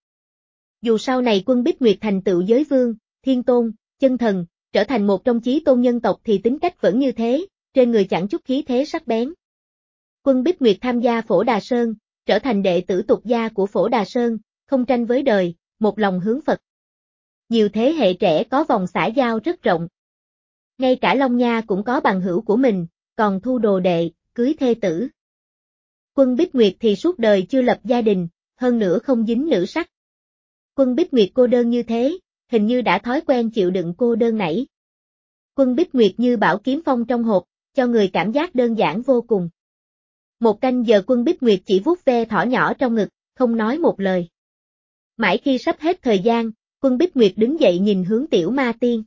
Dù sau này Quân Bích Nguyệt thành tựu giới vương, thiên tôn, chân thần, trở thành một trong chí tôn nhân tộc thì tính cách vẫn như thế, trên người chẳng chút khí thế sắc bén. Quân Bích Nguyệt tham gia Phổ Đà Sơn, trở thành đệ tử tục gia của Phổ Đà Sơn, không tranh với đời, một lòng hướng Phật. Nhiều thế hệ trẻ có vòng xã giao rất rộng. Ngay cả Long Nha cũng có bằng hữu của mình, còn thu đồ đệ, cưới thê tử. Quân Bích Nguyệt thì suốt đời chưa lập gia đình, hơn nữa không dính nữ sắc. Quân Bích Nguyệt cô đơn như thế, hình như đã thói quen chịu đựng cô đơn nảy. Quân Bích Nguyệt như bảo kiếm phong trong hộp, cho người cảm giác đơn giản vô cùng. Một canh giờ Quân Bích Nguyệt chỉ vuốt ve thỏ nhỏ trong ngực, không nói một lời. Mãi khi sắp hết thời gian, Quân Bích Nguyệt đứng dậy nhìn hướng Tiểu Ma Tiên.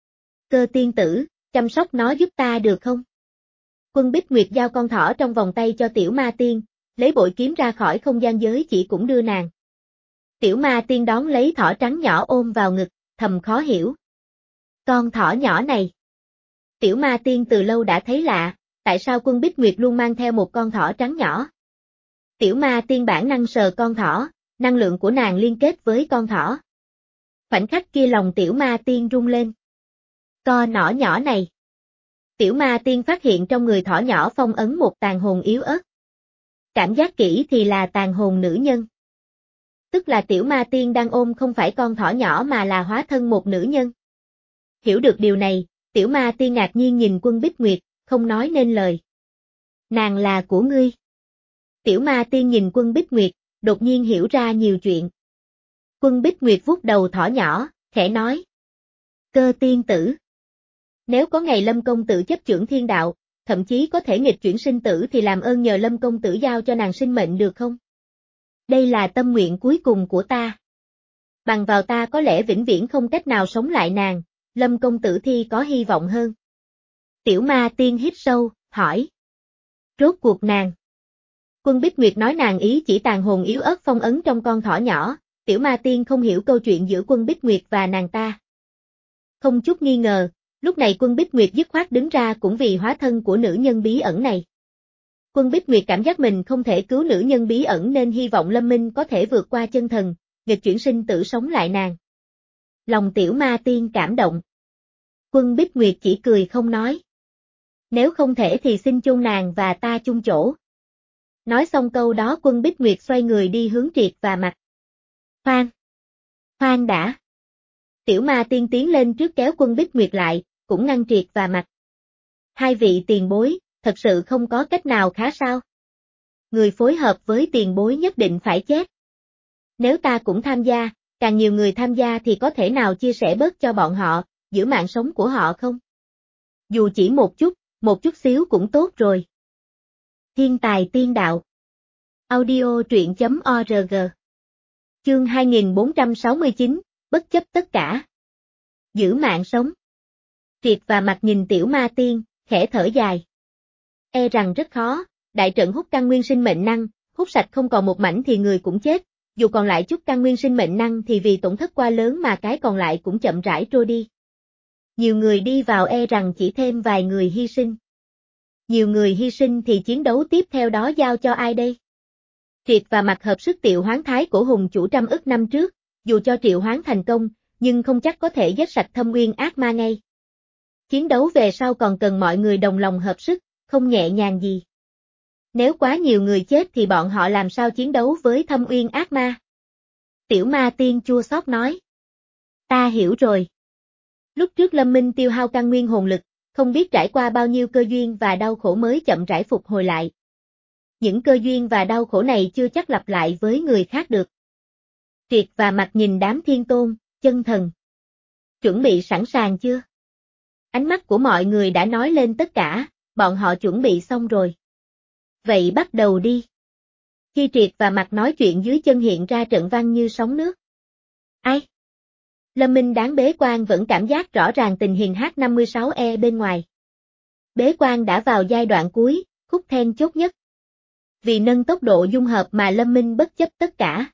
Cơ tiên tử, chăm sóc nó giúp ta được không? Quân Bích Nguyệt giao con thỏ trong vòng tay cho Tiểu Ma Tiên, lấy bội kiếm ra khỏi không gian giới chỉ cũng đưa nàng. Tiểu Ma Tiên đón lấy thỏ trắng nhỏ ôm vào ngực, thầm khó hiểu. Con thỏ nhỏ này. Tiểu Ma Tiên từ lâu đã thấy lạ, tại sao Quân Bích Nguyệt luôn mang theo một con thỏ trắng nhỏ? Tiểu ma tiên bản năng sờ con thỏ, năng lượng của nàng liên kết với con thỏ. Khoảnh khắc kia lòng tiểu ma tiên rung lên. Co nỏ nhỏ này. Tiểu ma tiên phát hiện trong người thỏ nhỏ phong ấn một tàn hồn yếu ớt. Cảm giác kỹ thì là tàn hồn nữ nhân. Tức là tiểu ma tiên đang ôm không phải con thỏ nhỏ mà là hóa thân một nữ nhân. Hiểu được điều này, tiểu ma tiên ngạc nhiên nhìn Quân Bích Nguyệt, không nói nên lời. Nàng là của ngươi. Tiểu ma tiên nhìn Quân Bích Nguyệt, đột nhiên hiểu ra nhiều chuyện. Quân Bích Nguyệt vuốt đầu thỏ nhỏ, khẽ nói. Cơ tiên tử. Nếu có ngày Lâm công tử chấp chưởng thiên đạo, thậm chí có thể nghịch chuyển sinh tử thì làm ơn nhờ Lâm công tử giao cho nàng sinh mệnh được không? Đây là tâm nguyện cuối cùng của ta. Bằng vào ta có lẽ vĩnh viễn không cách nào sống lại nàng, Lâm công tử thì có hy vọng hơn. Tiểu ma tiên hít sâu, hỏi. Rốt cuộc nàng. Quân Bích Nguyệt nói nàng ý chỉ tàn hồn yếu ớt phong ấn trong con thỏ nhỏ, tiểu ma tiên không hiểu câu chuyện giữa Quân Bích Nguyệt và nàng ta. Không chút nghi ngờ, lúc này Quân Bích Nguyệt dứt khoát đứng ra cũng vì hóa thân của nữ nhân bí ẩn này. Quân Bích Nguyệt cảm giác mình không thể cứu nữ nhân bí ẩn nên hy vọng Lâm Minh có thể vượt qua chân thần, nghịch chuyển sinh tử sống lại nàng. Lòng tiểu ma tiên cảm động. Quân Bích Nguyệt chỉ cười không nói. Nếu không thể thì xin chung nàng và ta chung chỗ. Nói xong câu đó Quân Bích Nguyệt xoay người đi hướng Triệt và Mặt. Khoan! Khoan đã! Tiểu ma tiên tiến lên trước kéo Quân Bích Nguyệt lại, cũng ngăn Triệt và Mặt. Hai vị tiền bối, thật sự không có cách nào khá sao? Người phối hợp với tiền bối nhất định phải chết. Nếu ta cũng tham gia, càng nhiều người tham gia thì có thể nào chia sẻ bớt cho bọn họ, giữ mạng sống của họ không? Dù chỉ một chút, một chút xíu cũng tốt rồi. Thiên tài tiên đạo. Audio truyện chấm org. Chương hai nghìn bốn trăm sáu mươi chín, bất chấp tất cả. Giữ mạng sống. Triệt và Mặt nhìn tiểu ma tiên, khẽ thở dài. E rằng rất khó, đại trận hút căn nguyên sinh mệnh năng, hút sạch không còn một mảnh thì người cũng chết, dù còn lại chút căn nguyên sinh mệnh năng thì vì tổn thất quá lớn mà cái còn lại cũng chậm rãi trôi đi. Nhiều người đi vào e rằng chỉ thêm vài người hy sinh. Nhiều người hy sinh thì chiến đấu tiếp theo đó giao cho ai đây? Triệt và Mặt hợp sức triệu hoán thái cổ hùng chủ trăm ức năm trước, dù cho triệu hoán thành công, nhưng không chắc có thể giết sạch thâm uyên ác ma ngay. Chiến đấu về sau còn cần mọi người đồng lòng hợp sức, không nhẹ nhàng gì. Nếu quá nhiều người chết thì bọn họ làm sao chiến đấu với thâm uyên ác ma? Tiểu ma tiên chua xót nói. Ta hiểu rồi. Lúc trước Lâm Minh tiêu hao căn nguyên hồn lực, không biết trải qua bao nhiêu cơ duyên và đau khổ mới chậm rãi phục hồi lại. Những cơ duyên và đau khổ này chưa chắc lặp lại với người khác được. Triệt và Mặt nhìn đám thiên tôn, chân thần. Chuẩn bị sẵn sàng chưa? Ánh mắt của mọi người đã nói lên tất cả, bọn họ chuẩn bị xong rồi. Vậy bắt đầu đi. Khi Triệt và Mặt nói chuyện dưới chân hiện ra trận văn như sóng nước. Ai? Lâm Minh đáng bế quan vẫn cảm giác rõ ràng tình hình H năm mươi sáu E bên ngoài. Bế quan đã vào giai đoạn cuối, khúc then chốt nhất. Vì nâng tốc độ dung hợp mà Lâm Minh bất chấp tất cả.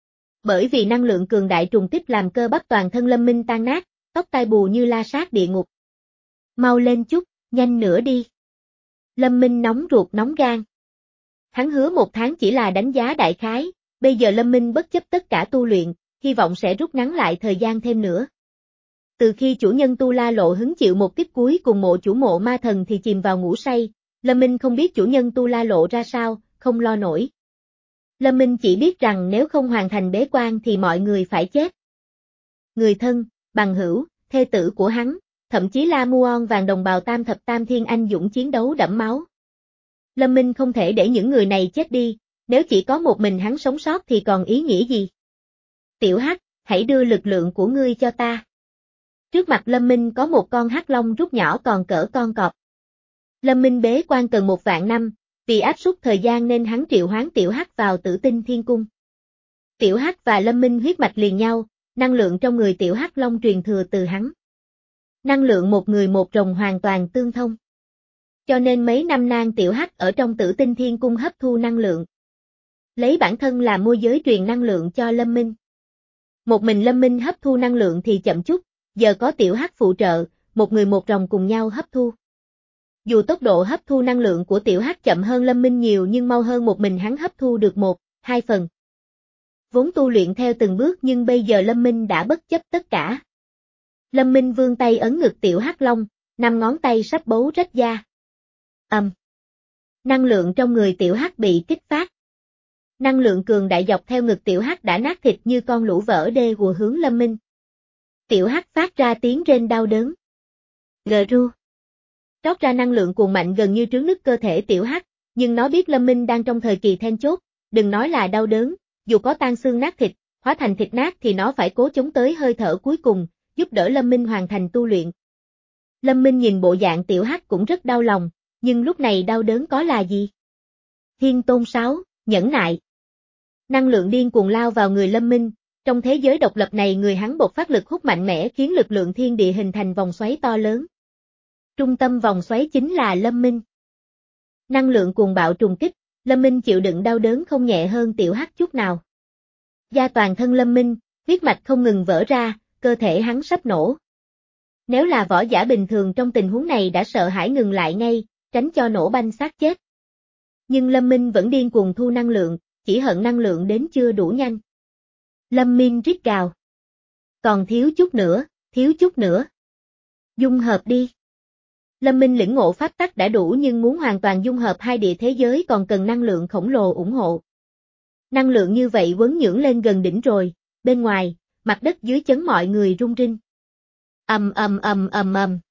Bởi vì năng lượng cường đại trùng kích làm cơ bắp toàn thân Lâm Minh tan nát, tóc tai bù như la sát địa ngục. Mau lên chút, nhanh nữa đi. Lâm Minh nóng ruột nóng gan. Hắn hứa một tháng chỉ là đánh giá đại khái, bây giờ Lâm Minh bất chấp tất cả tu luyện, hy vọng sẽ rút ngắn lại thời gian thêm nữa. Từ khi chủ nhân Tu La Lộ hứng chịu một kích cuối cùng mộ chủ mộ ma thần thì chìm vào ngủ say, Lâm Minh không biết chủ nhân Tu La Lộ ra sao, không lo nổi. Lâm Minh chỉ biết rằng nếu không hoàn thành bế quan thì mọi người phải chết. Người thân, bằng hữu, thê tử của hắn, thậm chí La Muon vàng đồng bào tam thập tam thiên anh dũng chiến đấu đẫm máu. Lâm Minh không thể để những người này chết đi, nếu chỉ có một mình hắn sống sót thì còn ý nghĩa gì? Tiểu Hắc, hãy đưa lực lượng của ngươi cho ta. Trước mặt Lâm Minh có một con hắc long rút nhỏ còn cỡ con cọp. Lâm Minh bế quan cần một vạn năm, vì áp suất thời gian nên hắn triệu hoán Tiểu Hắc vào Tử Tinh Thiên Cung. Tiểu Hắc và Lâm Minh huyết mạch liền nhau, năng lượng trong người Tiểu Hắc long truyền thừa từ hắn. Năng lượng một người một rồng hoàn toàn tương thông. Cho nên mấy năm nay Tiểu Hắc ở trong Tử Tinh Thiên Cung hấp thu năng lượng. Lấy bản thân làm môi giới truyền năng lượng cho Lâm Minh. Một mình Lâm Minh hấp thu năng lượng thì chậm chút, giờ có Tiểu Hắc phụ trợ, một người một rồng cùng nhau hấp thu. Dù tốc độ hấp thu năng lượng của tiểu hắc chậm hơn Lâm Minh nhiều nhưng mau hơn một mình hắn hấp thu được một, hai phần. Vốn tu luyện theo từng bước nhưng bây giờ Lâm Minh đã bất chấp tất cả. Lâm Minh vươn tay ấn ngực tiểu hắc long, năm ngón tay sắp bấu rách da. Ầm. Um. Năng lượng trong người tiểu hắc bị kích phát. Năng lượng cường đại dọc theo ngực tiểu hắc đã nát thịt như con lũ vỡ đê hùa hướng Lâm Minh. Tiểu hắc phát ra tiếng rên đau đớn. Gờ ru. Rót ra năng lượng cuồn mạnh gần như trướng nứt cơ thể tiểu hắc, nhưng nó biết Lâm Minh đang trong thời kỳ then chốt, đừng nói là đau đớn, dù có tan xương nát thịt, hóa thành thịt nát thì nó phải cố chống tới hơi thở cuối cùng, giúp đỡ Lâm Minh hoàn thành tu luyện. Lâm Minh nhìn bộ dạng tiểu hắc cũng rất đau lòng, nhưng lúc này đau đớn có là gì? Thiên Tôn sáu, nhẫn nại. Năng lượng điên cuồng lao vào người Lâm Minh, trong thế giới độc lập này người hắn bộc phát lực hút mạnh mẽ khiến lực lượng thiên địa hình thành vòng xoáy to lớn. Trung tâm vòng xoáy chính là Lâm Minh. Năng lượng cuồng bạo trùng kích, Lâm Minh chịu đựng đau đớn không nhẹ hơn tiểu hắc chút nào. Da toàn thân Lâm Minh, huyết mạch không ngừng vỡ ra, cơ thể hắn sắp nổ. Nếu là võ giả bình thường trong tình huống này đã sợ hãi ngừng lại ngay, tránh cho nổ banh xác chết. Nhưng Lâm Minh vẫn điên cuồng thu năng lượng, chỉ hận năng lượng đến chưa đủ nhanh. Lâm Minh rít gào. Còn thiếu chút nữa, thiếu chút nữa. Dung hợp đi. Lâm Minh lĩnh ngộ pháp tắc đã đủ nhưng muốn hoàn toàn dung hợp hai địa thế giới còn cần năng lượng khổng lồ ủng hộ. Năng lượng như vậy quấn nhưỡng lên gần đỉnh rồi, bên ngoài, mặt đất dưới chấn mọi người rung rinh. Ầm ầm ầm ầm ầm.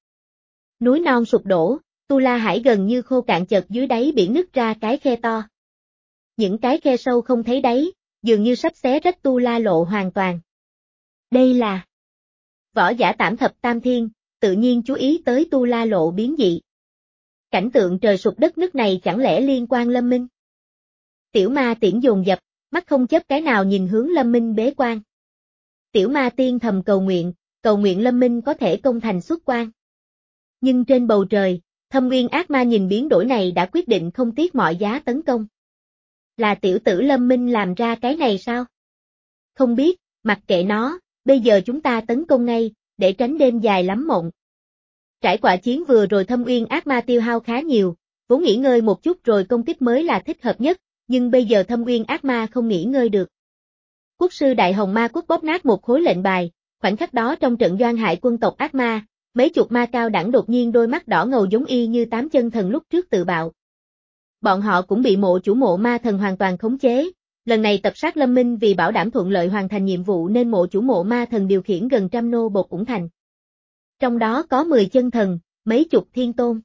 Núi non sụp đổ, Tu La Hải gần như khô cạn chợt dưới đáy biển nứt ra cái khe to. Những cái khe sâu không thấy đáy, dường như sắp xé rách Tu La lộ hoàn toàn. Đây là võ giả tạm thập tam thiên, tự nhiên chú ý tới Tu La lộ biến dị. Cảnh tượng trời sụp đất nứt này chẳng lẽ liên quan Lâm Minh? Tiểu ma tiễn dồn dập, mắt không chớp cái nào nhìn hướng Lâm Minh bế quan. Tiểu ma tiên thầm cầu nguyện, cầu nguyện Lâm Minh có thể công thành xuất quan. Nhưng trên bầu trời, Thâm Nguyên ác ma nhìn biến đổi này đã quyết định không tiếc mọi giá tấn công. Là tiểu tử Lâm Minh làm ra cái này sao? Không biết, mặc kệ nó, bây giờ chúng ta tấn công ngay, để tránh đêm dài lắm mộng. Trải qua chiến vừa rồi Thâm Nguyên ác ma tiêu hao khá nhiều, vốn nghỉ ngơi một chút rồi công kích mới là thích hợp nhất, nhưng bây giờ Thâm Nguyên ác ma không nghỉ ngơi được. Quốc sư Đại Hồng Ma Quốc bóp nát một khối lệnh bài, khoảnh khắc đó trong trận doanh hại quân tộc ác ma, mấy chục ma cao đẳng đột nhiên đôi mắt đỏ ngầu giống y như tám chân thần lúc trước tự bạo. Bọn họ cũng bị mộ chủ mộ ma thần hoàn toàn khống chế, lần này tập sát Lâm Minh vì bảo đảm thuận lợi hoàn thành nhiệm vụ nên mộ chủ mộ ma thần điều khiển gần trăm nô bột ủng thành. Trong đó có mười chân thần, mấy chục thiên tôn.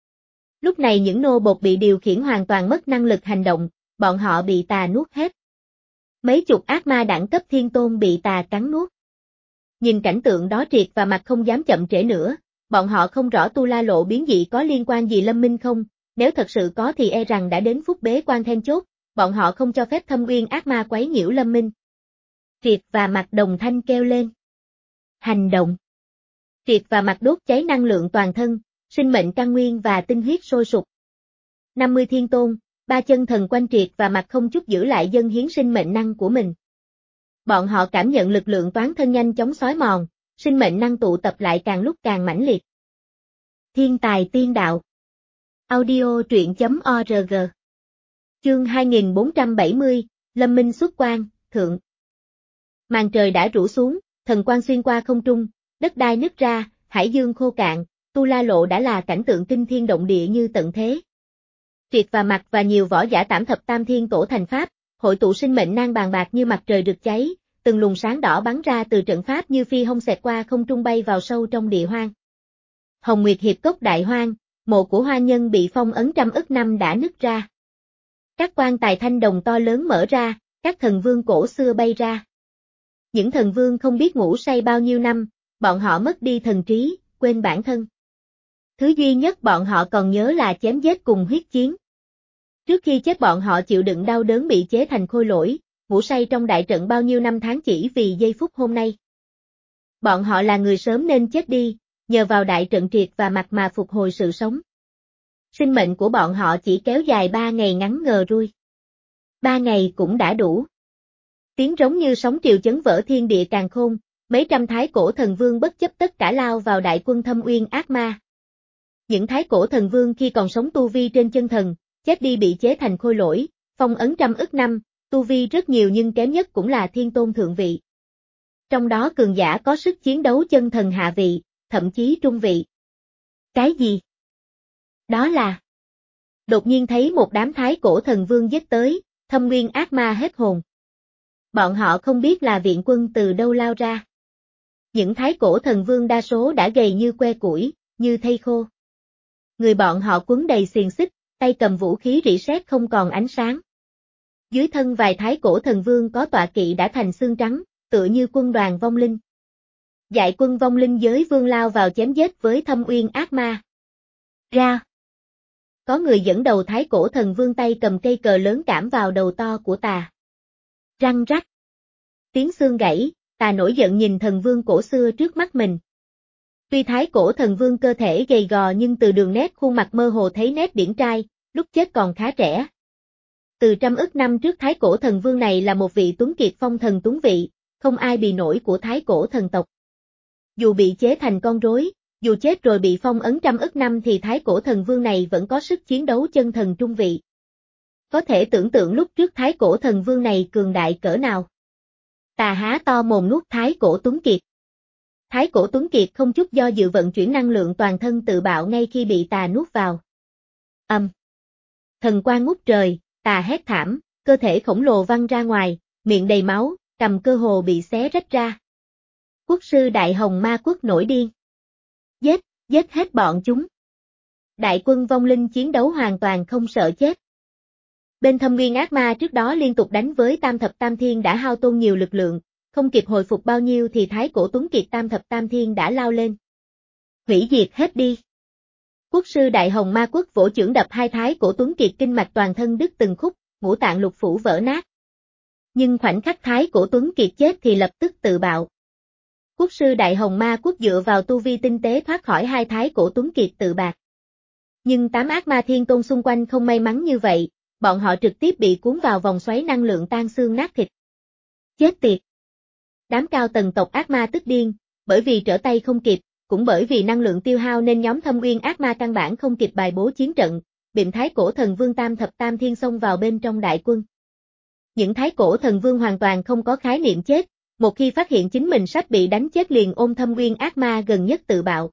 Lúc này những nô bột bị điều khiển hoàn toàn mất năng lực hành động, bọn họ bị tà nuốt hết. Mấy chục ác ma đẳng cấp thiên tôn bị tà cắn nuốt. Nhìn cảnh tượng đó Triệt và Mặt không dám chậm trễ nữa, bọn họ không rõ Tu La lộ biến dị có liên quan gì Lâm Minh không, nếu thật sự có thì e rằng đã đến phút bế quan then chốt, bọn họ không cho phép Thâm Nguyên ác ma quấy nhiễu Lâm Minh. Triệt và Mặt đồng thanh kêu lên. Hành động. Triệt và Mặt đốt cháy năng lượng toàn thân, sinh mệnh căn nguyên và tinh huyết sôi sục. năm mươi thiên tôn, ba chân thần quanh Triệt và Mặt không chút giữ lại dâng hiến sinh mệnh năng của mình. Bọn họ cảm nhận lực lượng toán thân nhanh chóng xói mòn, sinh mệnh năng tụ tập lại càng lúc càng mãnh liệt. Thiên tài tiên đạo. Audio truyện chấm org. Chương hai nghìn bốn trăm bảy mươi, Lâm Minh xuất quan, thượng. Màn trời đã rủ xuống, thần quang xuyên qua không trung, đất đai nứt ra, hải dương khô cạn, Tu La lộ đã là cảnh tượng kinh thiên động địa như tận thế. Triệt và Mặt và nhiều võ giả tảm thập tam thiên tổ thành pháp, hội tụ sinh mệnh năng bàn bạc như mặt trời rực cháy, từng luồng sáng đỏ bắn ra từ trận pháp như phi hông xẹt qua không trung bay vào sâu trong địa hoang. Hồng Nguyệt Hiệp Cốc đại hoang, mộ của hoa nhân bị phong ấn trăm ức năm đã nứt ra. Các quan tài thanh đồng to lớn mở ra, các thần vương cổ xưa bay ra. Những thần vương không biết ngủ say bao nhiêu năm, bọn họ mất đi thần trí, quên bản thân. Thứ duy nhất bọn họ còn nhớ là chém giết cùng huyết chiến. Trước khi chết bọn họ chịu đựng đau đớn bị chế thành khôi lỗi, ngủ say trong đại trận bao nhiêu năm tháng chỉ vì giây phút hôm nay. Bọn họ là người sớm nên chết đi, nhờ vào đại trận Triệt và Mặt mà phục hồi sự sống. Sinh mệnh của bọn họ chỉ kéo dài ba ngày ngắn ngờ rui. Ba ngày cũng đã đủ. Tiếng rống như sóng triều chấn vỡ thiên địa càn khôn, mấy trăm thái cổ thần vương bất chấp tất cả lao vào đại quân Thâm Uyên ác ma. Những thái cổ thần vương khi còn sống tu vi trên chân thần, chết đi bị chế thành khôi lỗi, phong ấn trăm ức năm, tu vi rất nhiều nhưng kém nhất cũng là thiên tôn thượng vị. Trong đó cường giả có sức chiến đấu chân thần hạ vị, thậm chí trung vị. Cái gì? Đó là... Đột nhiên thấy một đám thái cổ thần vương giết tới, Thâm Nguyên ác ma hết hồn. Bọn họ không biết là viện quân từ đâu lao ra. Những thái cổ thần vương đa số đã gầy như que củi, như thây khô. Người bọn họ quấn đầy xiềng xích, tay cầm vũ khí rỉ sét không còn ánh sáng. Dưới thân vài thái cổ thần vương có tọa kỵ đã thành xương trắng, tựa như quân đoàn vong linh. Dại quân vong linh giới vương lao vào chém giết với Thâm Uyên ác ma. Ra! Có người dẫn đầu thái cổ thần vương tay cầm cây cờ lớn cảm vào đầu to của tà. Răng rắc. Tiếng xương gãy, tà nổi giận nhìn thần vương cổ xưa trước mắt mình. Tuy thái cổ thần vương cơ thể gầy gò nhưng từ đường nét khuôn mặt mơ hồ thấy nét điển trai, lúc chết còn khá trẻ. Từ trăm ức năm trước thái cổ thần vương này là một vị tuấn kiệt phong thần tuấn vị, không ai bì nổi của thái cổ thần tộc. Dù bị chế thành con rối, dù chết rồi bị phong ấn trăm ức năm thì thái cổ thần vương này vẫn có sức chiến đấu chân thần trung vị. Có thể tưởng tượng lúc trước thái cổ thần vương này cường đại cỡ nào. Tà há to mồm nuốt thái cổ tuấn kiệt. Thái cổ tuấn kiệt không chút do dự vận chuyển năng lượng toàn thân tự bạo ngay khi bị tà nuốt vào. Âm. Thần quang ngút trời, tà hét thảm, cơ thể khổng lồ văng ra ngoài, miệng đầy máu, cầm cơ hồ bị xé rách ra. Quốc sư Đại Hồng Ma Quốc nổi điên. Giết, giết hết bọn chúng. Đại quân vong linh chiến đấu hoàn toàn không sợ chết. Bên Thâm Nguyên ác ma trước đó liên tục đánh với Tam Thập Tam Thiên đã hao tổn nhiều lực lượng, không kịp hồi phục bao nhiêu thì thái cổ tuấn kiệt Tam Thập Tam Thiên đã lao lên. Hủy diệt hết đi. Quốc sư Đại Hồng Ma Quốc vỗ chưởng đập hai thái cổ tuấn kiệt kinh mạch toàn thân đứt từng khúc, ngũ tạng lục phủ vỡ nát. Nhưng khoảnh khắc thái cổ tuấn kiệt chết thì lập tức tự bạo. Quốc sư Đại Hồng Ma Quốc dựa vào tu vi tinh tế thoát khỏi hai thái cổ tuấn kiệt tự bạc. Nhưng tám ác ma thiên tôn xung quanh không may mắn như vậy, bọn họ trực tiếp bị cuốn vào vòng xoáy năng lượng tan xương nát thịt. Chết tiệt! Đám cao tầng tộc ác ma tức điên, bởi vì trở tay không kịp, cũng bởi vì năng lượng tiêu hao nên nhóm Thâm Uyên ác ma căn bản không kịp bài bố chiến trận, biệm thái cổ thần vương Tam Thập Tam Thiên xông vào bên trong đại quân. Những thái cổ thần vương hoàn toàn không có khái niệm chết, một khi phát hiện chính mình sắp bị đánh chết liền ôm Thâm Uyên ác ma gần nhất tự bạo.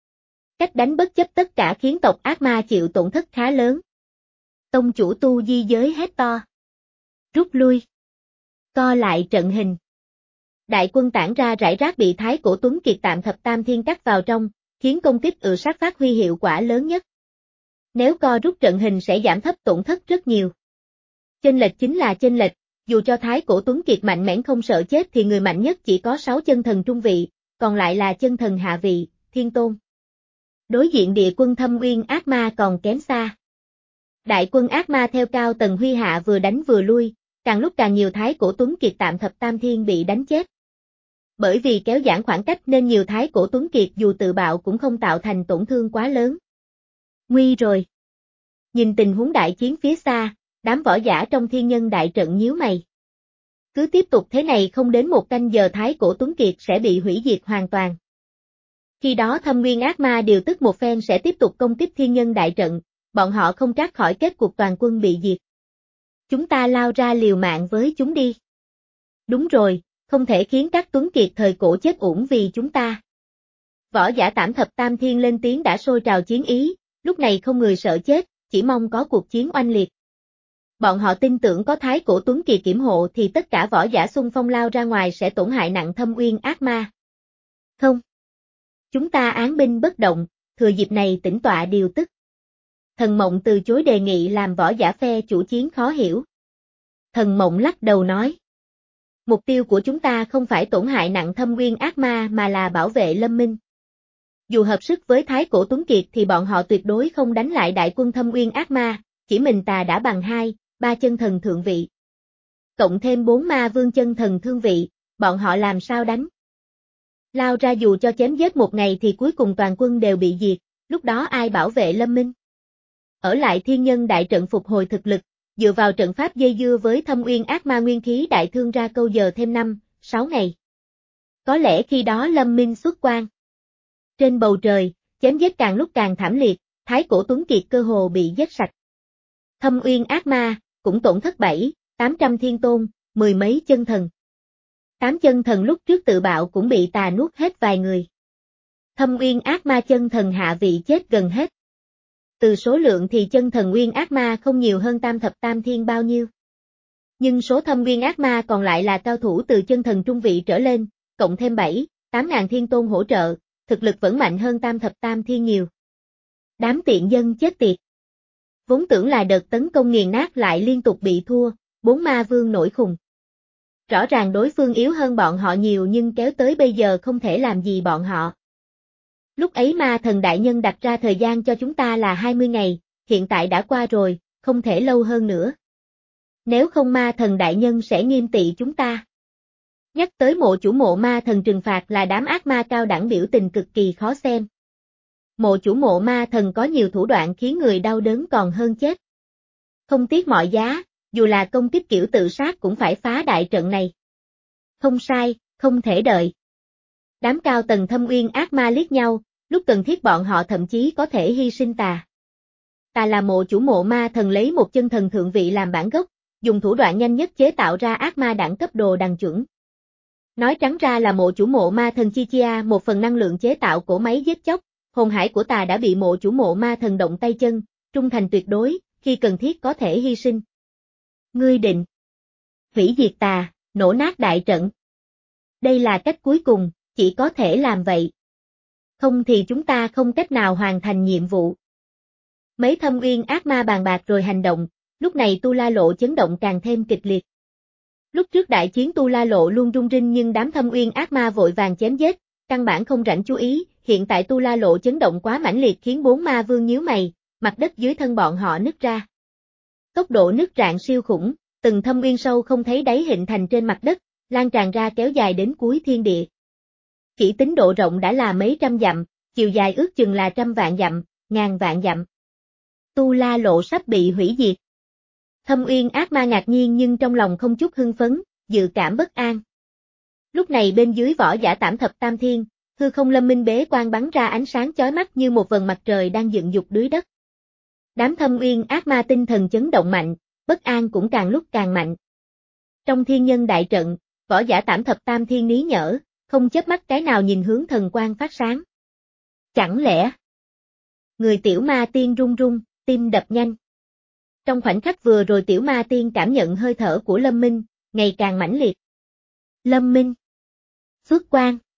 Cách đánh bất chấp tất cả khiến tộc ác ma chịu tổn thất khá lớn. Tông chủ tu di giới hét to. Rút lui. Co lại trận hình. Đại quân tản ra rải rác bị thái cổ tuấn kiệt Tam Thập Tam Thiên cắt vào trong, khiến công kích ự sát phát huy hiệu quả lớn nhất. Nếu co rút trận hình sẽ giảm thấp tổn thất rất nhiều. Chênh lệch chính là chênh lệch, dù cho thái cổ tuấn kiệt mạnh mẽ không sợ chết thì người mạnh nhất chỉ có sáu chân thần trung vị, còn lại là chân thần hạ vị, thiên tôn. Đối diện địa quân Thâm Uyên ác ma còn kém xa. Đại quân ác ma theo cao tầng Huy Hạ vừa đánh vừa lui, càng lúc càng nhiều thái cổ tuấn kiệt Tam Thập Tam Thiên bị đánh chết. Bởi vì kéo giãn khoảng cách nên nhiều thái cổ tuấn kiệt dù tự bạo cũng không tạo thành tổn thương quá lớn. Nguy rồi. Nhìn tình huống đại chiến phía xa, đám võ giả trong thiên nhân đại trận nhíu mày. Cứ tiếp tục thế này không đến một canh giờ thái cổ tuấn kiệt sẽ bị hủy diệt hoàn toàn. Khi đó Thâm Nguyên ác ma điều tức một phen sẽ tiếp tục công kích thiên nhân đại trận, bọn họ không tránh khỏi kết cục toàn quân bị diệt. Chúng ta lao ra liều mạng với chúng đi. Đúng rồi, không thể khiến các tuấn kiệt thời cổ chết uổng vì chúng ta. Võ giả Tam Thập Tam Thiên lên tiếng đã sôi trào chiến ý, lúc này không người sợ chết, chỉ mong có cuộc chiến oanh liệt. Bọn họ tin tưởng có thái cổ tuấn kiệt kiểm hộ thì tất cả võ giả xung phong lao ra ngoài sẽ tổn hại nặng Thâm Uyên ác ma. Không. Chúng ta án binh bất động, thừa dịp này tĩnh tọa điều tức. Thần Mộng từ chối đề nghị làm võ giả phe chủ chiến khó hiểu. Thần Mộng lắc đầu nói. Mục tiêu của chúng ta không phải tổn hại nặng Thâm Uyên ác ma mà là bảo vệ Lâm Minh. Dù hợp sức với thái cổ tuấn kiệt thì bọn họ tuyệt đối không đánh lại đại quân Thâm Uyên ác ma, chỉ mình ta đã bằng hai, ba chân thần thượng vị. Cộng thêm bốn ma vương chân thần thương vị, bọn họ làm sao đánh? Lao ra dù cho chém giết một ngày thì cuối cùng toàn quân đều bị diệt, lúc đó ai bảo vệ Lâm Minh? Ở lại thiên nhân đại trận phục hồi thực lực, dựa vào trận pháp dây dưa với Thâm Uyên ác ma nguyên khí đại thương ra câu giờ thêm năm, sáu ngày. Có lẽ khi đó Lâm Minh xuất quan. Trên bầu trời, chém giết càng lúc càng thảm liệt, thái cổ tuấn kiệt cơ hồ bị giết sạch. Thâm Uyên ác ma, cũng tổn thất bảy, tám trăm thiên tôn, mười mấy chân thần. Tám chân thần lúc trước tự bạo cũng bị tà nuốt hết vài người. Thâm Uyên ác ma chân thần hạ vị chết gần hết. Từ số lượng thì chân thần Uyên ác ma không nhiều hơn tam thập tam thiên bao nhiêu. Nhưng số Thâm Uyên ác ma còn lại là cao thủ từ chân thần trung vị trở lên, cộng thêm bảy, tám ngàn thiên tôn hỗ trợ, thực lực vẫn mạnh hơn tam thập tam thiên nhiều. Đám tiện dân chết tiệt. Vốn tưởng là đợt tấn công nghiền nát lại liên tục bị thua, bốn ma vương nổi khùng. Rõ ràng đối phương yếu hơn bọn họ nhiều nhưng kéo tới bây giờ không thể làm gì bọn họ. Lúc ấy ma thần đại nhân đặt ra thời gian cho chúng ta là hai mươi ngày, hiện tại đã qua rồi, không thể lâu hơn nữa. Nếu không ma thần đại nhân sẽ nghiêm trị chúng ta. Nhắc tới mộ chủ mộ ma thần trừng phạt là đám ác ma cao đẳng biểu tình cực kỳ khó xem. Mộ chủ mộ ma thần có nhiều thủ đoạn khiến người đau đớn còn hơn chết. Không tiếc mọi giá, dù là công kích kiểu tự sát cũng phải phá đại trận này. Không sai, không thể đợi. Đám cao tầng Thâm Uyên ác ma liếc nhau, lúc cần thiết bọn họ thậm chí có thể hy sinh tà. Tà là mộ chủ mộ ma thần lấy một chân thần thượng vị làm bản gốc, dùng thủ đoạn nhanh nhất chế tạo ra ác ma đẳng cấp đồ đằng chuẩn. Nói trắng ra là mộ chủ mộ ma thần chi chia một phần năng lượng chế tạo cỗ máy giết chóc, hồn hải của tà đã bị mộ chủ mộ ma thần động tay chân, trung thành tuyệt đối, khi cần thiết có thể hy sinh. Ngươi định hủy diệt tà, nổ nát đại trận. Đây là cách cuối cùng, chỉ có thể làm vậy. Không thì chúng ta không cách nào hoàn thành nhiệm vụ. Mấy Thâm Uyên ác ma bàn bạc rồi hành động, lúc này Tu La Lộ chấn động càng thêm kịch liệt. Lúc trước đại chiến Tu La Lộ luôn rung rinh nhưng đám Thâm Uyên ác ma vội vàng chém giết, căn bản không rảnh chú ý, hiện tại Tu La Lộ chấn động quá mãnh liệt khiến bốn ma vương nhíu mày, mặt đất dưới thân bọn họ nứt ra. Tốc độ nứt rạn siêu khủng, từng thâm uyên sâu không thấy đáy hình thành trên mặt đất, lan tràn ra kéo dài đến cuối thiên địa. Chỉ tính độ rộng đã là mấy trăm dặm, chiều dài ước chừng là trăm vạn dặm, ngàn vạn dặm. Tu La Lộ sắp bị hủy diệt. Thâm Uyên ác ma ngạc nhiên nhưng trong lòng không chút hưng phấn, dự cảm bất an. Lúc này bên dưới võ giả Tảm Thập Tam Thiên, hư không lâm minh bế quan bắn ra ánh sáng chói mắt như một vầng mặt trời đang dựng dục dưới đất. Đám Thâm Uyên ác ma tinh thần chấn động mạnh, bất an cũng càng lúc càng mạnh. Trong thiên nhân đại trận, võ giả Tảm Thập Tam Thiên ní nhở, không chớp mắt cái nào nhìn hướng thần quang phát sáng. Chẳng lẽ người tiểu ma tiên run run, tim đập nhanh. Trong khoảnh khắc vừa rồi tiểu ma tiên cảm nhận hơi thở của Lâm Minh, ngày càng mãnh liệt. Lâm Minh xuất quan.